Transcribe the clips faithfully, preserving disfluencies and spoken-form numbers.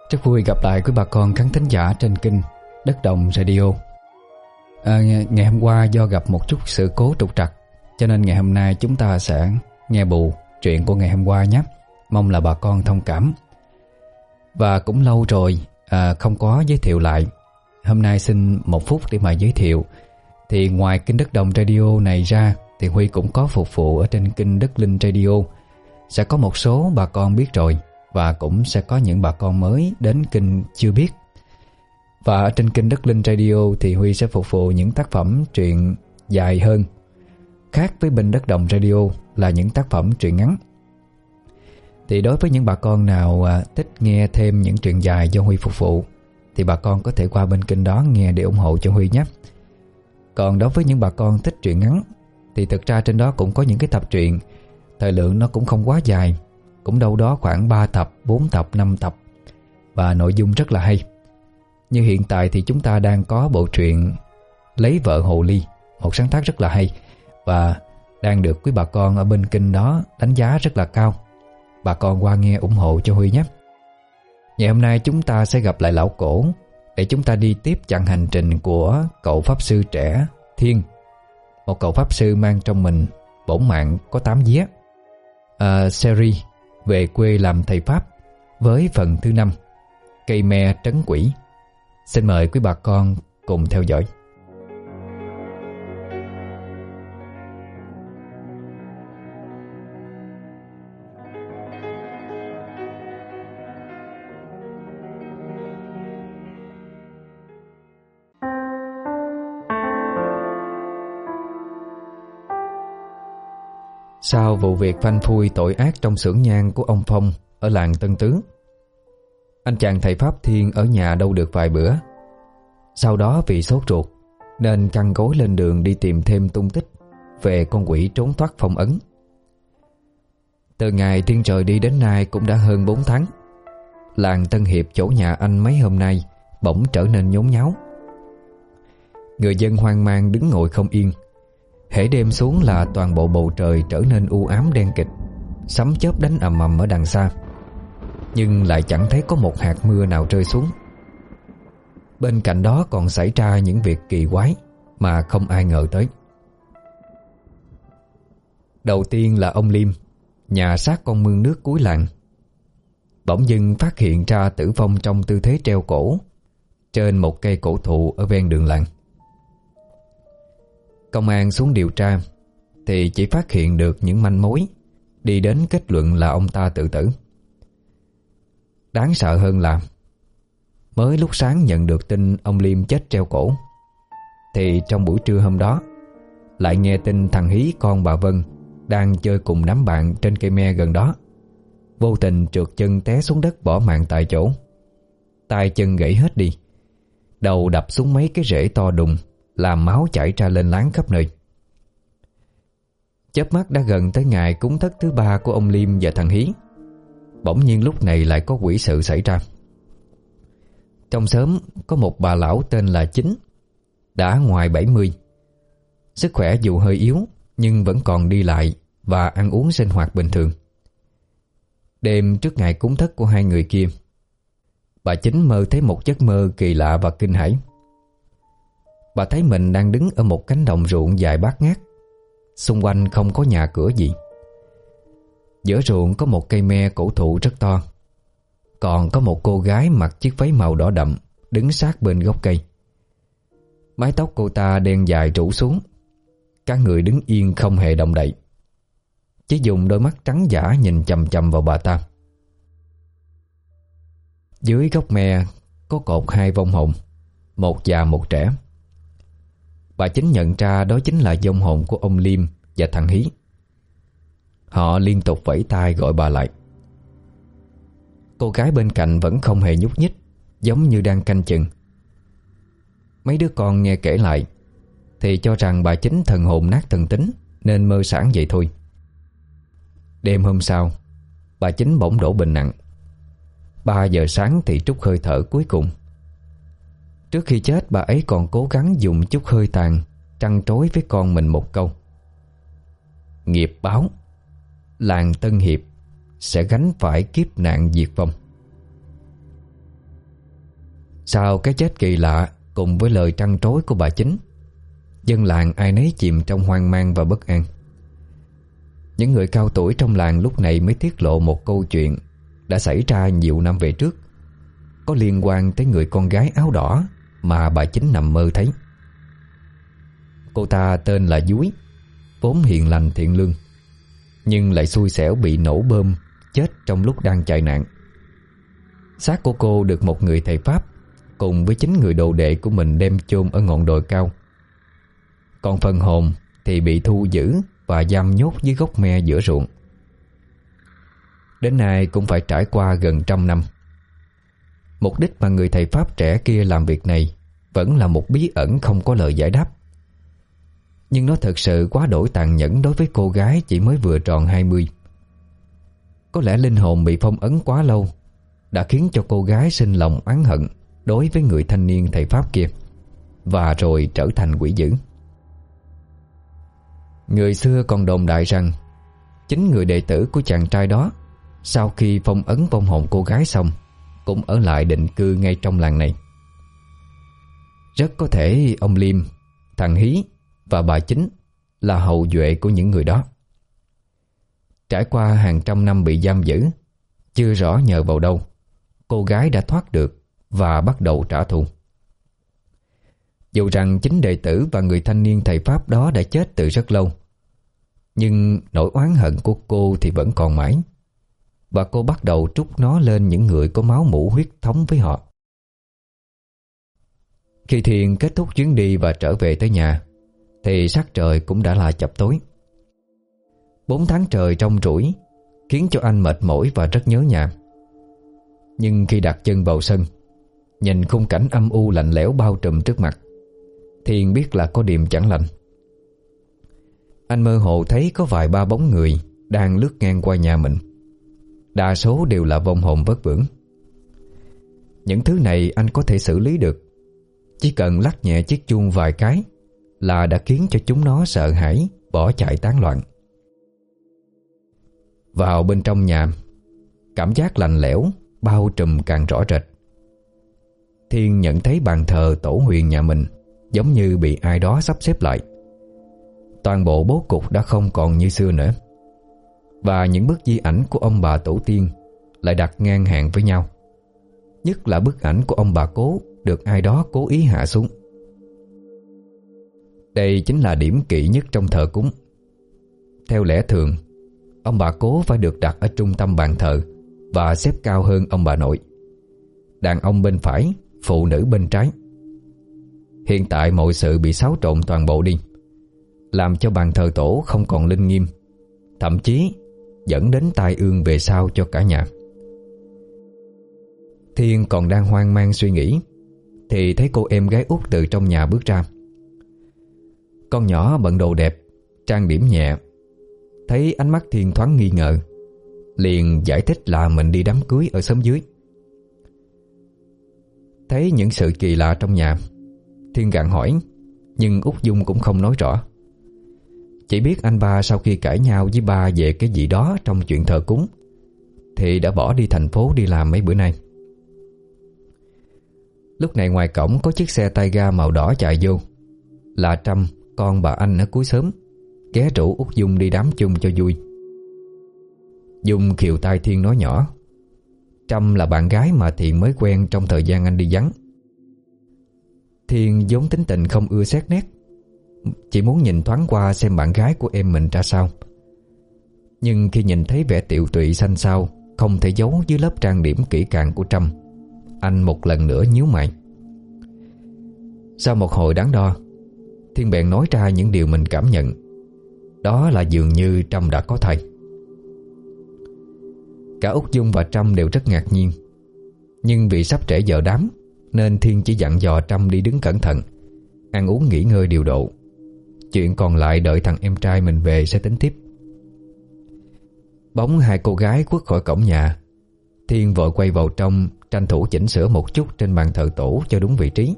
Rất vui gặp lại quý bà con khán thính giả trên kênh Đất Đồng Radio. à, Ngày hôm qua do gặp một chút sự cố trục trặc, cho nên ngày hôm nay chúng ta sẽ nghe bù chuyện của ngày hôm qua nhé. Mong là bà con thông cảm. Và cũng lâu rồi à, không có giới thiệu lại. Hôm nay xin một phút để mà giới thiệu. Thì ngoài kênh Đất Đồng Radio này ra thì Huy cũng có phục vụ ở trên kênh Đất Linh Radio. Sẽ có một số bà con biết rồi, và cũng sẽ có những bà con mới đến kênh chưa biết. Và ở trên kênh Đất Linh Radio thì Huy sẽ phục vụ những tác phẩm truyện dài hơn, khác với bên Đất Đồng Radio là những tác phẩm truyện ngắn. Thì đối với những bà con nào à, thích nghe thêm những truyện dài do Huy phục vụ thì bà con có thể qua bên kênh đó nghe để ủng hộ cho Huy nhé. Còn đối với những bà con thích truyện ngắn thì thực ra trên đó cũng có những cái tập truyện, thời lượng nó cũng không quá dài, cũng đâu đó khoảng ba tập, bốn tập, năm tập, và nội dung rất là hay. Như hiện tại thì chúng ta đang có bộ truyện Lấy Vợ Hồ Ly, một sáng tác rất là hay, và đang được quý bà con ở bên kênh đó đánh giá rất là cao. Bà con qua nghe ủng hộ cho Huy nhé. Ngày hôm nay chúng ta sẽ gặp lại lão cổ để chúng ta đi tiếp chặng hành trình của cậu pháp sư trẻ Thiên, một cậu pháp sư mang trong mình bổn mạng có tám vía. à, Series Về Quê Làm Thầy Pháp với phần thứ năm, Cây Me Trấn Quỷ. Xin mời quý bà con cùng theo dõi. Sau vụ việc phanh phui tội ác trong xưởng nhang của ông Phong ở làng Tân Tứ, anh chàng thầy Pháp Thiên ở nhà đâu được vài bữa. Sau đó vì sốt ruột nên căng gối lên đường đi tìm thêm tung tích về con quỷ trốn thoát phong ấn. Từ ngày Thiên trời đi đến nay cũng đã hơn bốn tháng. Làng Tân Hiệp chỗ nhà anh mấy hôm nay bỗng trở nên nhốn nháo. Người dân hoang mang đứng ngồi không yên. Hễ đêm xuống là toàn bộ bầu trời trở nên u ám đen kịt, sấm chớp đánh ầm ầm ở đằng xa, nhưng lại chẳng thấy có một hạt mưa nào rơi xuống. Bên cạnh đó còn xảy ra những việc kỳ quái mà không ai ngờ tới. Đầu tiên là ông Liêm, nhà sát con mương nước cuối làng, bỗng dưng phát hiện ra tử vong trong tư thế treo cổ trên một cây cổ thụ ở ven đường làng. Công an xuống điều tra thì chỉ phát hiện được những manh mối đi đến kết luận là ông ta tự tử. Đáng sợ hơn là mới lúc sáng nhận được tin ông Liêm chết treo cổ, thì trong buổi trưa hôm đó lại nghe tin thằng Hí con bà Vân đang chơi cùng đám bạn trên cây me gần đó, vô tình trượt chân té xuống đất bỏ mạng tại chỗ. Tay chân gãy hết đi, đầu đập xuống mấy cái rễ to đùng, làm máu chảy ra lên láng khắp nơi. Chớp mắt đã gần tới ngày cúng thất thứ ba của ông Liêm và thằng Hí. Bỗng nhiên lúc này lại có quỷ sự xảy ra. Trong xóm có một bà lão tên là Chính, đã ngoài bảy mươi. Sức khỏe dù hơi yếu nhưng vẫn còn đi lại và ăn uống sinh hoạt bình thường. Đêm trước ngày cúng thất của hai người kia, bà Chính mơ thấy một giấc mơ kỳ lạ và kinh hãi. Bà thấy mình đang đứng ở một cánh đồng ruộng dài bát ngát, xung quanh không có nhà cửa gì. Giữa ruộng có một cây me cổ thụ rất to, còn có một cô gái mặc chiếc váy màu đỏ đậm đứng sát bên gốc cây. Mái tóc cô ta đen dài rủ xuống, cả người đứng yên không hề động đậy, chỉ dùng đôi mắt trắng dã nhìn chằm chằm vào bà ta. Dưới gốc me có cột hai vong hồn, một già một trẻ. Bà Chính nhận ra đó chính là vong hồn của ông Liêm và thằng Hí. Họ liên tục vẫy tay gọi bà lại. Cô gái bên cạnh vẫn không hề nhúc nhích, giống như đang canh chừng. Mấy đứa con nghe kể lại thì cho rằng bà Chính thần hồn nát thần tính nên mơ sảng vậy thôi. Đêm hôm sau, bà Chính bỗng đổ bệnh nặng. Ba giờ sáng thì trút hơi thở cuối cùng. Trước khi chết, bà ấy còn cố gắng dùng chút hơi tàn trăn trối với con mình một câu: nghiệp báo, làng Tân Hiệp sẽ gánh phải kiếp nạn diệt vong. Sau cái chết kỳ lạ cùng với lời trăn trối của bà Chính, dân làng ai nấy chìm trong hoang mang và bất an. Những người cao tuổi trong làng lúc này mới tiết lộ một câu chuyện đã xảy ra nhiều năm về trước, có liên quan tới người con gái áo đỏ mà bà Chính nằm mơ thấy. Cô ta tên là Dúi, vốn hiền lành thiện lương, nhưng lại xui xẻo bị nổ bơm chết trong lúc đang chạy nạn. Xác của cô được một người thầy Pháp cùng với chính người đồ đệ của mình đem chôn ở ngọn đồi cao. Còn phần hồn thì bị thu giữ và giam nhốt dưới gốc me giữa ruộng. Đến nay cũng phải trải qua gần trăm năm. Mục đích mà người thầy Pháp trẻ kia làm việc này vẫn là một bí ẩn không có lời giải đáp. Nhưng nó thật sự quá đổi tàn nhẫn đối với cô gái chỉ mới vừa tròn hai mươi. Có lẽ linh hồn bị phong ấn quá lâu đã khiến cho cô gái sinh lòng oán hận đối với người thanh niên thầy Pháp kia, và rồi trở thành quỷ dữ. Người xưa còn đồn đại rằng chính người đệ tử của chàng trai đó, sau khi phong ấn vong hồn cô gái xong, cũng ở lại định cư ngay trong làng này. Rất có thể ông Liêm, thằng Hí và bà Chính là hậu duệ của những người đó. Trải qua hàng trăm năm bị giam giữ, chưa rõ nhờ vào đâu, cô gái đã thoát được và bắt đầu trả thù. Dù rằng chính đệ tử và người thanh niên thầy Pháp đó đã chết từ rất lâu, nhưng nỗi oán hận của cô thì vẫn còn mãi, và cô bắt đầu trút nó lên những người có máu mủ huyết thống với họ. Khi Thiên kết thúc chuyến đi và trở về tới nhà thì sắc trời cũng đã là chập tối. Bốn tháng trời trong rủi khiến cho anh mệt mỏi và rất nhớ nhà. Nhưng khi đặt chân vào sân, nhìn khung cảnh âm u lạnh lẽo bao trùm trước mặt, Thiên biết là có điềm chẳng lành. Anh mơ hồ thấy có vài ba bóng người đang lướt ngang qua nhà mình. Đa số đều là vong hồn vất vưởng. Những thứ này anh có thể xử lý được. Chỉ cần lắc nhẹ chiếc chuông vài cái là đã khiến cho chúng nó sợ hãi, bỏ chạy tán loạn. Vào bên trong nhà, cảm giác lạnh lẽo bao trùm càng rõ rệt. Thiên nhận thấy bàn thờ tổ huyền nhà mình giống như bị ai đó sắp xếp lại. Toàn bộ bố cục đã không còn như xưa nữa, và những bức di ảnh của ông bà tổ tiên lại đặt ngang hàng với nhau. Nhất là bức ảnh của ông bà Cố được ai đó cố ý hạ xuống. Đây chính là điểm kỵ nhất trong thờ cúng. Theo lẽ thường, ông bà Cố phải được đặt ở trung tâm bàn thờ và xếp cao hơn ông bà nội. Đàn ông bên phải, phụ nữ bên trái. Hiện tại mọi sự bị xáo trộn toàn bộ đi, làm cho bàn thờ tổ không còn linh nghiêm, thậm chí dẫn đến tai ương về sau cho cả nhà. Thiên còn đang hoang mang suy nghĩ thì thấy cô em gái út từ trong nhà bước ra. Con nhỏ bận đồ đẹp, trang điểm nhẹ. Thấy ánh mắt Thiên thoáng nghi ngờ, liền giải thích là mình đi đám cưới ở xóm dưới. Thấy những sự kỳ lạ trong nhà, Thiên gặng hỏi, nhưng út Dung cũng không nói rõ. Chỉ biết anh ba sau khi cãi nhau với ba về cái gì đó trong chuyện thờ cúng thì đã bỏ đi thành phố đi làm mấy bữa nay. Lúc này ngoài cổng có chiếc xe tay ga màu đỏ chạy vô. Là Trâm, con bà Anh ở cuối xóm, ghé rủ út Dung đi đám chung cho vui. Dung khều tai Thiên nói nhỏ, Trâm là bạn gái mà Thiện mới quen trong thời gian anh đi vắng. Thiên vốn tính tình không ưa xét nét, chỉ muốn nhìn thoáng qua xem bạn gái của em mình ra sao. Nhưng khi nhìn thấy vẻ tiệu tụy xanh xao không thể giấu dưới lớp trang điểm kỹ càng của Trâm, anh một lần nữa nhíu mày. Sau một hồi đắn đo, Thiên bèn nói ra những điều mình cảm nhận. Đó là dường như Trâm đã có thai. Cả út Dung và Trâm đều rất ngạc nhiên. Nhưng vì sắp trễ giờ đám nên Thiên chỉ dặn dò Trâm đi đứng cẩn thận, ăn uống nghỉ ngơi điều độ. Chuyện còn lại đợi thằng em trai mình về sẽ tính tiếp. Bóng hai cô gái khuất khỏi cổng nhà, Thiên vội quay vào trong, tranh thủ chỉnh sửa một chút trên bàn thờ tổ cho đúng vị trí.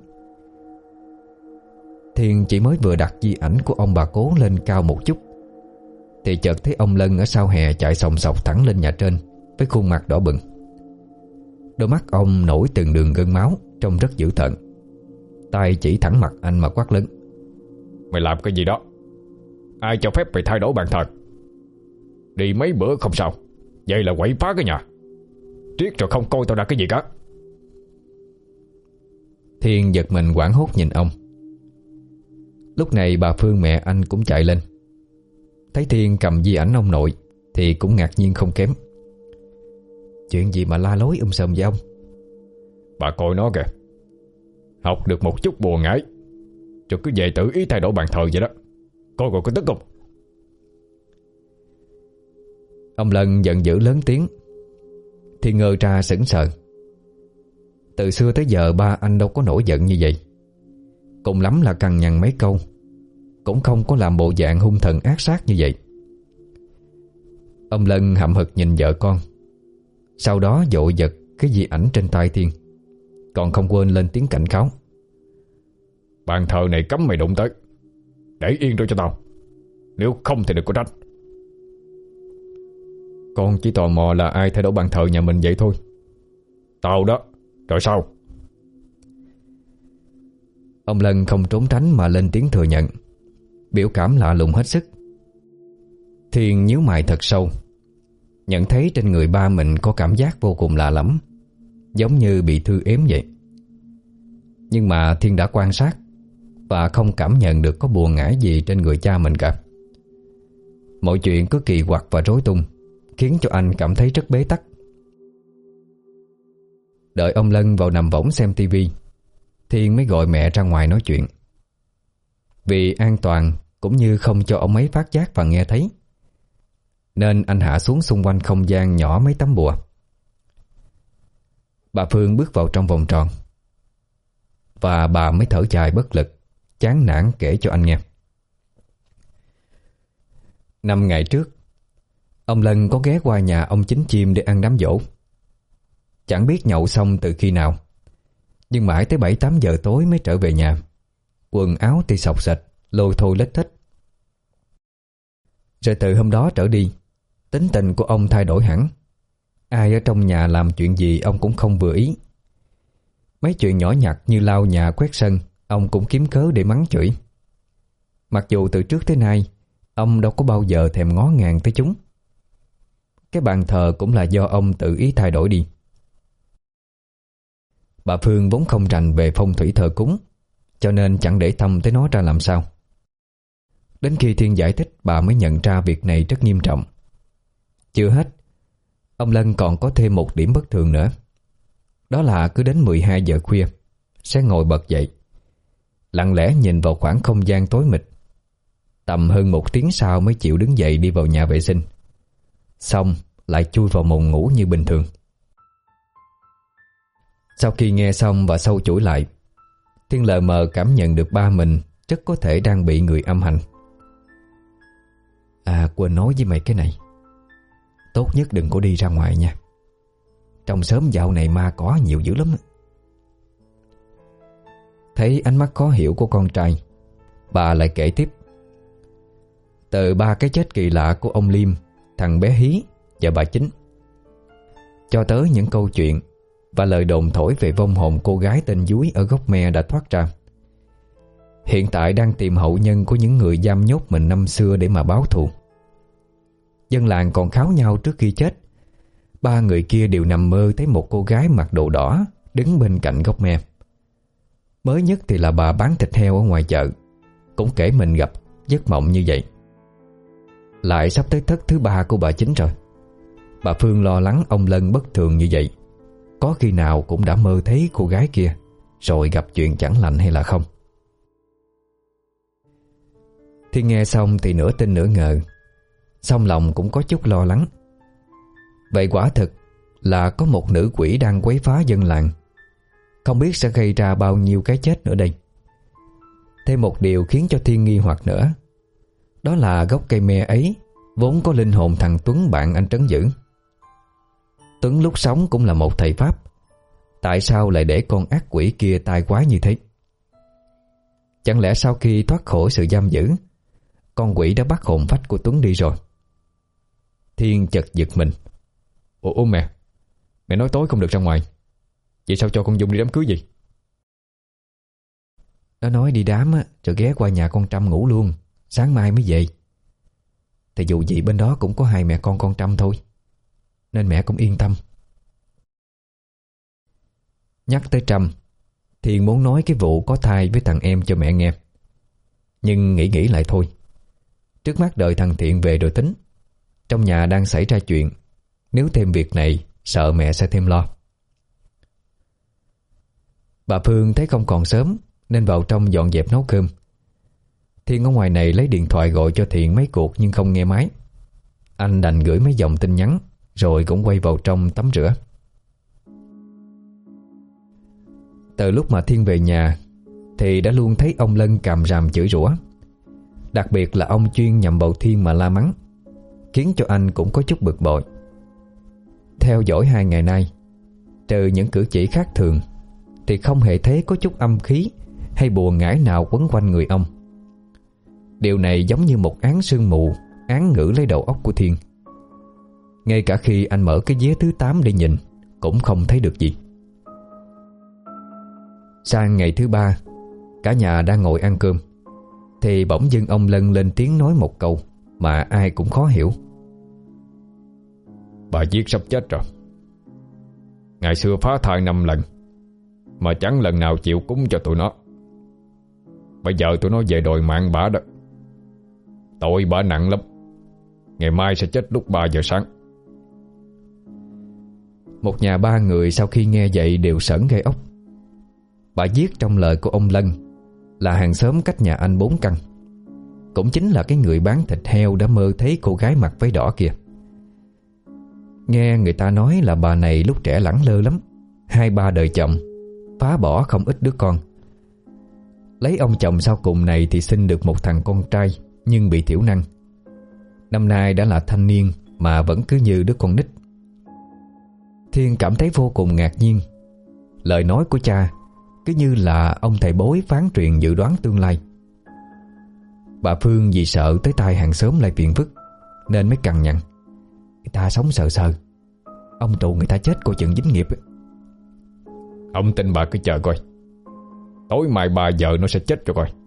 Thiên chỉ mới vừa đặt di ảnh của ông bà Cố lên cao một chút thì chợt thấy ông Lân ở sau hè chạy sòng sọc thẳng lên nhà trên với khuôn mặt đỏ bừng. Đôi mắt ông nổi từng đường gân máu, trông rất dữ tợn. Tay chỉ thẳng mặt anh mà quát lớn: Mày làm cái gì đó? Ai cho phép mày thay đổi bàn thờ? Đi mấy bữa không sao, vậy là quậy phá cái nhà. Triết rồi không coi tao ra cái gì cả. Thiên giật mình hoảng hốt nhìn ông. Lúc này bà Phương mẹ anh cũng chạy lên. Thấy Thiên cầm di ảnh ông nội thì cũng ngạc nhiên không kém. Chuyện gì mà la lối um sùm vậy ông? Bà coi nó kìa, học được một chút bùa ngải rồi cứ về tự ý thay đổi bàn thờ vậy đó. Coi rồi có tức không? Ông Lân giận dữ lớn tiếng. Thiên ngơ ra sững sờ. Từ xưa tới giờ ba anh đâu có nổi giận như vậy. Cùng lắm là cằn nhằn mấy câu, cũng không có làm bộ dạng hung thần ác sát như vậy. Ông Lân hậm hực nhìn vợ con, sau đó vội giật cái di ảnh trên tay Thiên, còn không quên lên tiếng cảnh cáo: Bàn thờ này cấm mày đụng tới, để yên đó cho tao, nếu không thì đừng có trách. Con chỉ tò mò là ai thay đổi bàn thờ nhà mình vậy thôi. Tao đó, rồi sao? Ông Lân không trốn tránh mà lên tiếng thừa nhận, biểu cảm lạ lùng hết sức. Thiên nhíu mày thật sâu, nhận thấy trên người ba mình có cảm giác vô cùng lạ lẫm, giống như bị thư ếm vậy. Nhưng mà Thiên đã quan sát và không cảm nhận được có bùa ngải gì trên người cha mình cả. Mọi chuyện cứ kỳ quặc và rối tung, khiến cho anh cảm thấy rất bế tắc. Đợi ông Lân vào nằm võng xem tivi, Thiên mới gọi mẹ ra ngoài nói chuyện. Vì an toàn cũng như không cho ông ấy phát giác và nghe thấy, nên anh hạ xuống xung quanh không gian nhỏ mấy tấm bùa. Bà Phương bước vào trong vòng tròn, và bà mới thở dài bất lực, chán nản kể cho anh nghe. Năm ngày trước, ông Lân có ghé qua nhà ông Chính Chim để ăn đám giỗ. Chẳng biết nhậu xong từ khi nào, nhưng mãi tới bảy tám giờ tối mới trở về nhà. Quần áo thì xộc xệch, lôi thôi lết thết. Rồi từ hôm đó trở đi, tính tình của ông thay đổi hẳn. Ai ở trong nhà làm chuyện gì ông cũng không vừa ý. Mấy chuyện nhỏ nhặt như lau nhà quét sân, ông cũng kiếm cớ để mắng chửi. Mặc dù từ trước tới nay ông đâu có bao giờ thèm ngó ngàng tới chúng. Cái bàn thờ cũng là do ông tự ý thay đổi đi. Bà Phương vốn không rành về phong thủy thờ cúng, cho nên chẳng để tâm tới nó ra làm sao. Đến khi Thiên giải thích, bà mới nhận ra việc này rất nghiêm trọng. Chưa hết, ông Lân còn có thêm một điểm bất thường nữa. Đó là cứ đến mười hai giờ khuya sẽ ngồi bật dậy, lặng lẽ nhìn vào khoảng không gian tối mịt. Tầm hơn một tiếng sau mới chịu đứng dậy đi vào nhà vệ sinh, xong lại chui vào mộng ngủ như bình thường. Sau khi nghe xong và sâu chuỗi lại, Thiên lờ mờ cảm nhận được ba mình rất có thể đang bị người âm hành. À, quên nói với mày cái này, tốt nhất đừng có đi ra ngoài nha. Trong xóm dạo này ma cỏ nhiều dữ lắm. Thấy ánh mắt khó hiểu của con trai, bà lại kể tiếp. Từ ba cái chết kỳ lạ của ông Liêm, thằng bé Hí và bà Chính, cho tới những câu chuyện và lời đồn thổi về vong hồn cô gái tên Dúi ở gốc me đã thoát ra. Hiện tại đang tìm hậu nhân của những người giam nhốt mình năm xưa để mà báo thù. Dân làng còn kháo nhau trước khi chết, ba người kia đều nằm mơ thấy một cô gái mặc đồ đỏ đứng bên cạnh gốc me. Mới nhất thì là bà bán thịt heo ở ngoài chợ cũng kể mình gặp giấc mộng như vậy. Lại sắp tới thất thứ ba của bà Chính rồi. Bà Phương lo lắng ông Lân bất thường như vậy, có khi nào cũng đã mơ thấy cô gái kia rồi gặp chuyện chẳng lành hay là không. Thì nghe xong thì nửa tin nửa ngờ, song lòng cũng có chút lo lắng. Vậy quả thực là có một nữ quỷ đang quấy phá dân làng, không biết sẽ gây ra bao nhiêu cái chết nữa đây. Thêm một điều khiến cho Thiên nghi hoặc nữa, đó là gốc cây me ấy vốn có linh hồn thằng Tuấn bạn anh trấn giữ. Tuấn lúc sống cũng là một thầy pháp, tại sao lại để con ác quỷ kia tai quái như thế? Chẳng lẽ sau khi thoát khỏi sự giam giữ, con quỷ đã bắt hồn phách của Tuấn đi rồi? Thiên chợt giật mình. Ủa, ủa mẹ, mẹ nói tối không được ra ngoài, Vậy sao cho con Dung đi đám cưới gì? Nó nói đi đám á, rồi ghé qua nhà con Trâm ngủ luôn, sáng mai mới về. Thì dù gì bên đó cũng có hai mẹ con con Trâm thôi, nên mẹ cũng yên tâm. Nhắc tới Trâm, Thiên muốn nói cái vụ có thai với thằng em cho mẹ nghe. Nhưng nghĩ nghĩ lại thôi. Trước mắt đợi thằng Thiện về rồi tính. Trong nhà đang xảy ra chuyện, nếu thêm việc này sợ mẹ sẽ thêm lo. Bà Phương thấy không còn sớm nên vào trong dọn dẹp nấu cơm. Thiên ở ngoài này lấy điện thoại gọi cho Thiện mấy cuộc nhưng không nghe máy. Anh đành gửi mấy dòng tin nhắn rồi cũng quay vào trong tắm rửa. Từ lúc mà Thiên về nhà thì đã luôn thấy ông Lân càm ràm chửi rủa. Đặc biệt là ông chuyên nhằm vào Thiên mà la mắng, khiến cho anh cũng có chút bực bội. Theo dõi hai ngày nay, trừ những cử chỉ khác thường thì không hề thấy có chút âm khí hay bùa ngải nào quấn quanh người ông. Điều này giống như một áng sương mù án ngữ lấy đầu óc của Thiên. Ngay cả khi anh mở cái vé thứ tám để nhìn cũng không thấy được gì. Sang ngày thứ ba, cả nhà đang ngồi ăn cơm thì bỗng dưng ông Lân lên tiếng nói một câu mà ai cũng khó hiểu. Bà Viết sắp chết rồi. Ngày xưa phá thai năm lần mà chẳng lần nào chịu cúng cho tụi nó. Bây giờ tụi nó về đòi mạng bả đó. Tội bả nặng lắm. Ngày mai sẽ chết lúc ba giờ sáng. Một nhà ba người sau khi nghe vậy đều sởn gai ốc. Bà Viết trong lời của ông Lân là hàng xóm cách nhà anh bốn căn, cũng chính là cái người bán thịt heo đã mơ thấy cô gái mặc váy đỏ kia. Nghe người ta nói là bà này lúc trẻ lẳng lơ lắm, hai ba đời chồng, phá bỏ không ít đứa con. Lấy ông chồng sau cùng này thì sinh được một thằng con trai nhưng bị thiểu năng. Năm nay đã là thanh niên mà vẫn cứ như đứa con nít. Thiên cảm thấy vô cùng ngạc nhiên. Lời nói của cha cứ như là ông thầy bói phán truyền dự đoán tương lai. Bà Phương vì sợ tới tai hàng xóm lại phiền phức nên mới cằn nhằn. Người ta sống sờ sờ, ông tù người ta chết coi chừng dính nghiệp. Ông tin bà cứ chờ coi, tối mai ba giờ nó sẽ chết rồi coi.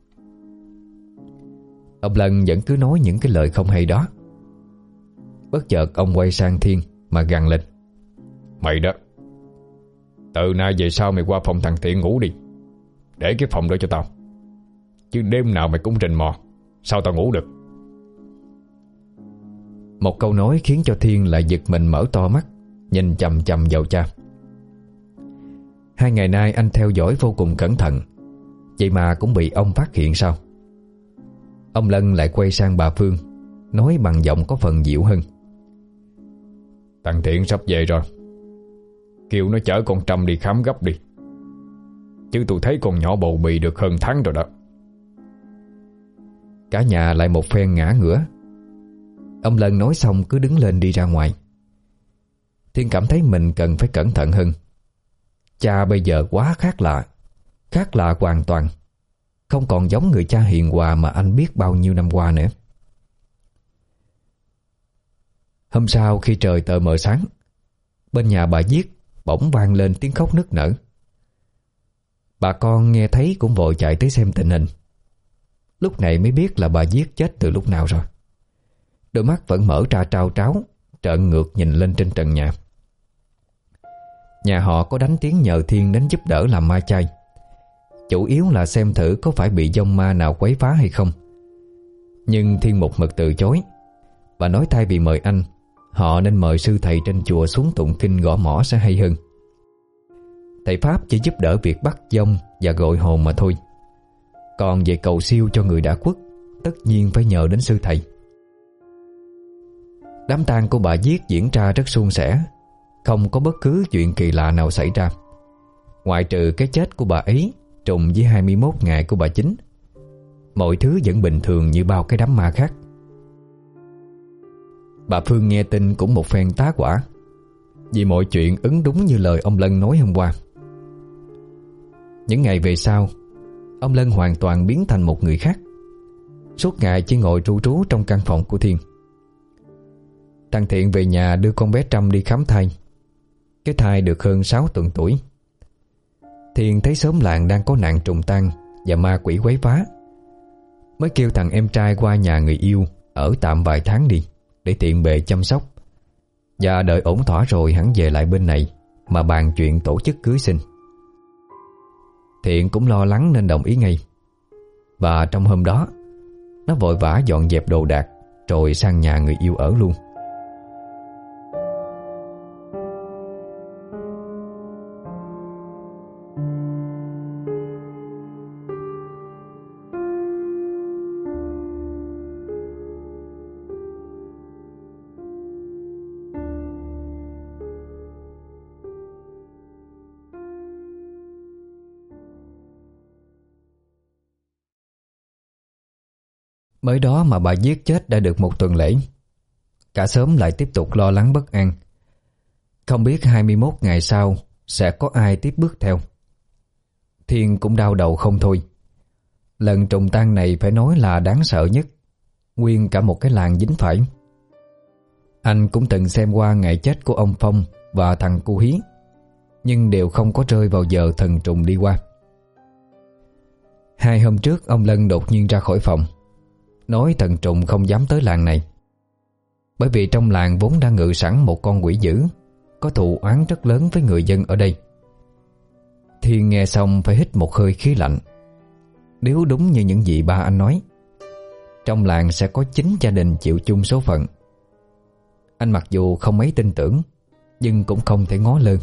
Ông Lân vẫn cứ nói những cái lời không hay đó. Bất chợt ông quay sang Thiên mà gằn lên. Mày đó, từ nay về sau mày qua phòng thằng Thiện ngủ đi. Để cái phòng đó cho tao. Chứ đêm nào mày cũng rình mò, sao tao ngủ được? Một câu nói khiến cho Thiên lại giật mình mở to mắt, nhìn chằm chằm vào cha. Hai ngày nay anh theo dõi vô cùng cẩn thận, vậy mà cũng bị ông phát hiện sao? Ông Lân lại quay sang bà Phương, nói bằng giọng có phần dịu hơn. Thằng Thiện sắp về rồi, kêu nó chở con Trâm đi khám gấp đi. Chứ tôi thấy con nhỏ bầu bì được hơn tháng rồi đó. Cả nhà lại một phen ngã ngửa. Ông Lân nói xong cứ đứng lên đi ra ngoài. Thiên cảm thấy mình cần phải cẩn thận hơn. Cha bây giờ quá khác lạ, khác lạ hoàn toàn, không còn giống người cha hiền hòa mà anh biết bao nhiêu năm qua nữa. Hôm sau khi trời tờ mờ sáng, bên nhà bà Viết bỗng vang lên tiếng khóc nức nở. Bà con nghe thấy cũng vội chạy tới xem tình hình. Lúc này mới biết là bà Viết chết từ lúc nào rồi. Đôi mắt vẫn mở ra trao tráo, trợn ngược nhìn lên trên trần nhà. Nhà họ có đánh tiếng nhờ Thiên đến giúp đỡ làm ma chay, chủ yếu là xem thử có phải bị dông ma nào quấy phá hay không. Nhưng Thiên một mực từ chối. Bà nói thay vì mời anh, họ nên mời sư thầy trên chùa xuống tụng kinh gõ mõ sẽ hay hơn. Thầy Pháp chỉ giúp đỡ việc bắt dông và gọi hồn mà thôi. Còn về cầu siêu cho người đã khuất, tất nhiên phải nhờ đến sư thầy. Đám tang của bà Viết diễn ra rất suôn sẻ, không có bất cứ chuyện kỳ lạ nào xảy ra, ngoại trừ cái chết của bà ấy trùng với hai mươi mốt ngày của bà Chính. Mọi thứ vẫn bình thường như bao cái đám ma khác. Bà Phương nghe tin cũng một phen tá hỏa, vì mọi chuyện ứng đúng như lời ông Lân nói hôm qua. Những ngày về sau, ông Lân hoàn toàn biến thành một người khác, suốt ngày chỉ ngồi ru rú trong căn phòng của Thiên. Thằng Thiện về nhà đưa con bé Trâm đi khám thai. Cái thai được hơn sáu tuần tuổi, Thiên thấy xóm làng đang có nạn trùng tang và ma quỷ quấy phá, mới kêu thằng em trai qua nhà người yêu ở tạm vài tháng đi, để tiện bề chăm sóc, và đợi ổn thỏa rồi hắn về lại bên này mà bàn chuyện tổ chức cưới xin. Thiện cũng lo lắng nên đồng ý ngay. Và trong hôm đó, nó vội vã dọn dẹp đồ đạc rồi sang nhà người yêu ở luôn. Mới đó mà bà giết chết đã được một tuần lễ. Cả xóm lại tiếp tục lo lắng bất an, không biết hai mươi mốt ngày sau sẽ có ai tiếp bước theo. Thiên cũng đau đầu không thôi. Lần trùng tang này phải nói là đáng sợ nhất, nguyên cả một cái làng dính phải. Anh cũng từng xem qua ngày chết của ông Phong và thằng cu Hí, nhưng đều không có rơi vào giờ thần trùng đi qua. Hai hôm trước ông Lân đột nhiên ra khỏi phòng, nói thần trùng không dám tới làng này, bởi vì trong làng vốn đang ngự sẵn một con quỷ dữ, có thù oán rất lớn với người dân ở đây. Thiên nghe xong phải hít một hơi khí lạnh. Nếu đúng như những gì ba anh nói, trong làng sẽ có chín gia đình chịu chung số phận. Anh mặc dù không mấy tin tưởng, nhưng cũng không thể ngó lơ.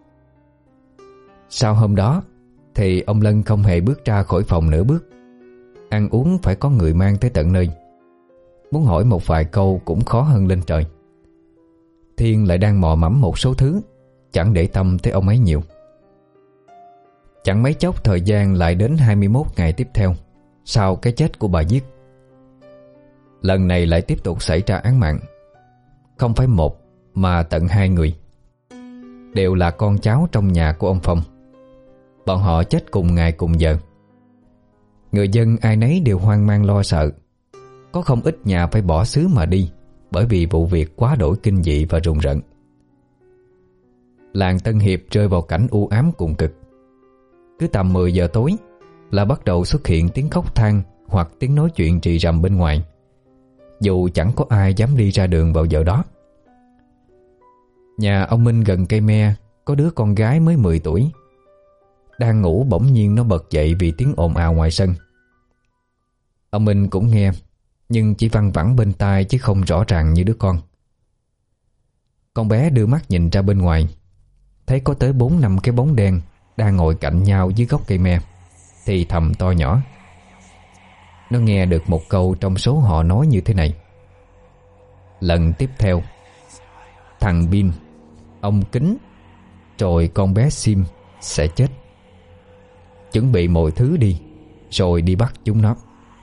Sau hôm đó thì ông Lân không hề bước ra khỏi phòng nửa bước. Ăn uống phải có người mang tới tận nơi. Muốn hỏi một vài câu cũng khó hơn lên trời. Thiên lại đang mò mẫm một số thứ, chẳng để tâm tới ông ấy nhiều. Chẳng mấy chốc thời gian lại đến hai mươi mốt ngày tiếp theo sau cái chết của bà giết. Lần này lại tiếp tục xảy ra án mạng. Không phải một mà tận hai người, đều là con cháu trong nhà của ông Phong. Bọn họ chết cùng ngày cùng giờ. Người dân ai nấy đều hoang mang lo sợ. Có không ít nhà phải bỏ xứ mà đi, bởi vì vụ việc quá đổi kinh dị và rùng rợn. Làng Tân Hiệp rơi vào cảnh u ám cùng cực. Cứ tầm mười giờ tối là bắt đầu xuất hiện tiếng khóc than hoặc tiếng nói chuyện rì rầm bên ngoài, dù chẳng có ai dám đi ra đường vào giờ đó. Nhà ông Minh gần cây me có đứa con gái mới mười tuổi. Đang ngủ bỗng nhiên nó bật dậy vì tiếng ồn ào ngoài sân. Ông Minh cũng nghe, nhưng chỉ văng vẳng bên tai chứ không rõ ràng như đứa con. Con bé đưa mắt nhìn ra bên ngoài, thấy có tới bốn năm cái bóng đen đang ngồi cạnh nhau dưới gốc cây me, thì thầm to nhỏ. Nó nghe được một câu trong số họ nói như thế này: lần tiếp theo, thằng Bin, ông Kính, rồi con bé Sim sẽ chết. Chuẩn bị mọi thứ đi, rồi đi bắt chúng nó.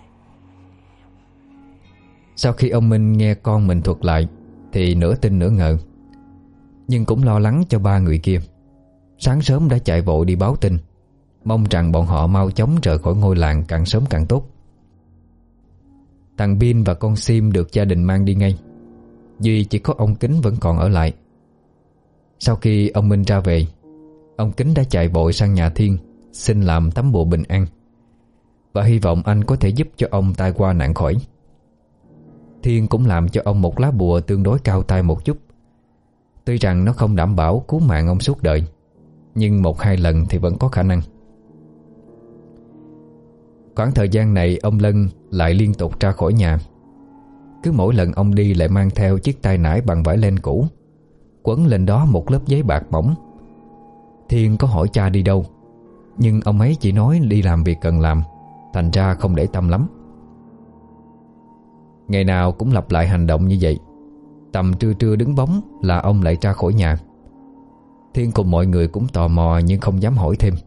Sau khi ông Minh nghe con mình thuật lại thì nửa tin nửa ngờ, nhưng cũng lo lắng cho ba người kia. Sáng sớm đã chạy vội đi báo tin, mong rằng bọn họ mau chóng rời khỏi ngôi làng càng sớm càng tốt. Thằng Bin và con Sim được gia đình mang đi ngay, duy chỉ có ông Kính vẫn còn ở lại. Sau khi ông Minh ra về, ông Kính đã chạy vội sang nhà Thiên xin làm tấm bùa bình an, và hy vọng anh có thể giúp cho ông tai qua nạn khỏi. Thiên cũng làm cho ông một lá bùa tương đối cao tay một chút. Tuy rằng nó không đảm bảo cứu mạng ông suốt đời, nhưng một hai lần thì vẫn có khả năng. Khoảng thời gian này ông Lân lại liên tục ra khỏi nhà. Cứ mỗi lần ông đi lại mang theo chiếc tay nải bằng vải len cũ, quấn lên đó một lớp giấy bạc mỏng. Thiên có hỏi cha đi đâu, nhưng ông ấy chỉ nói đi làm việc cần làm, thành ra không để tâm lắm. Ngày nào cũng lặp lại hành động như vậy. Tầm trưa trưa đứng bóng là ông lại ra khỏi nhà. Thiên cùng mọi người cũng tò mò nhưng không dám hỏi thêm.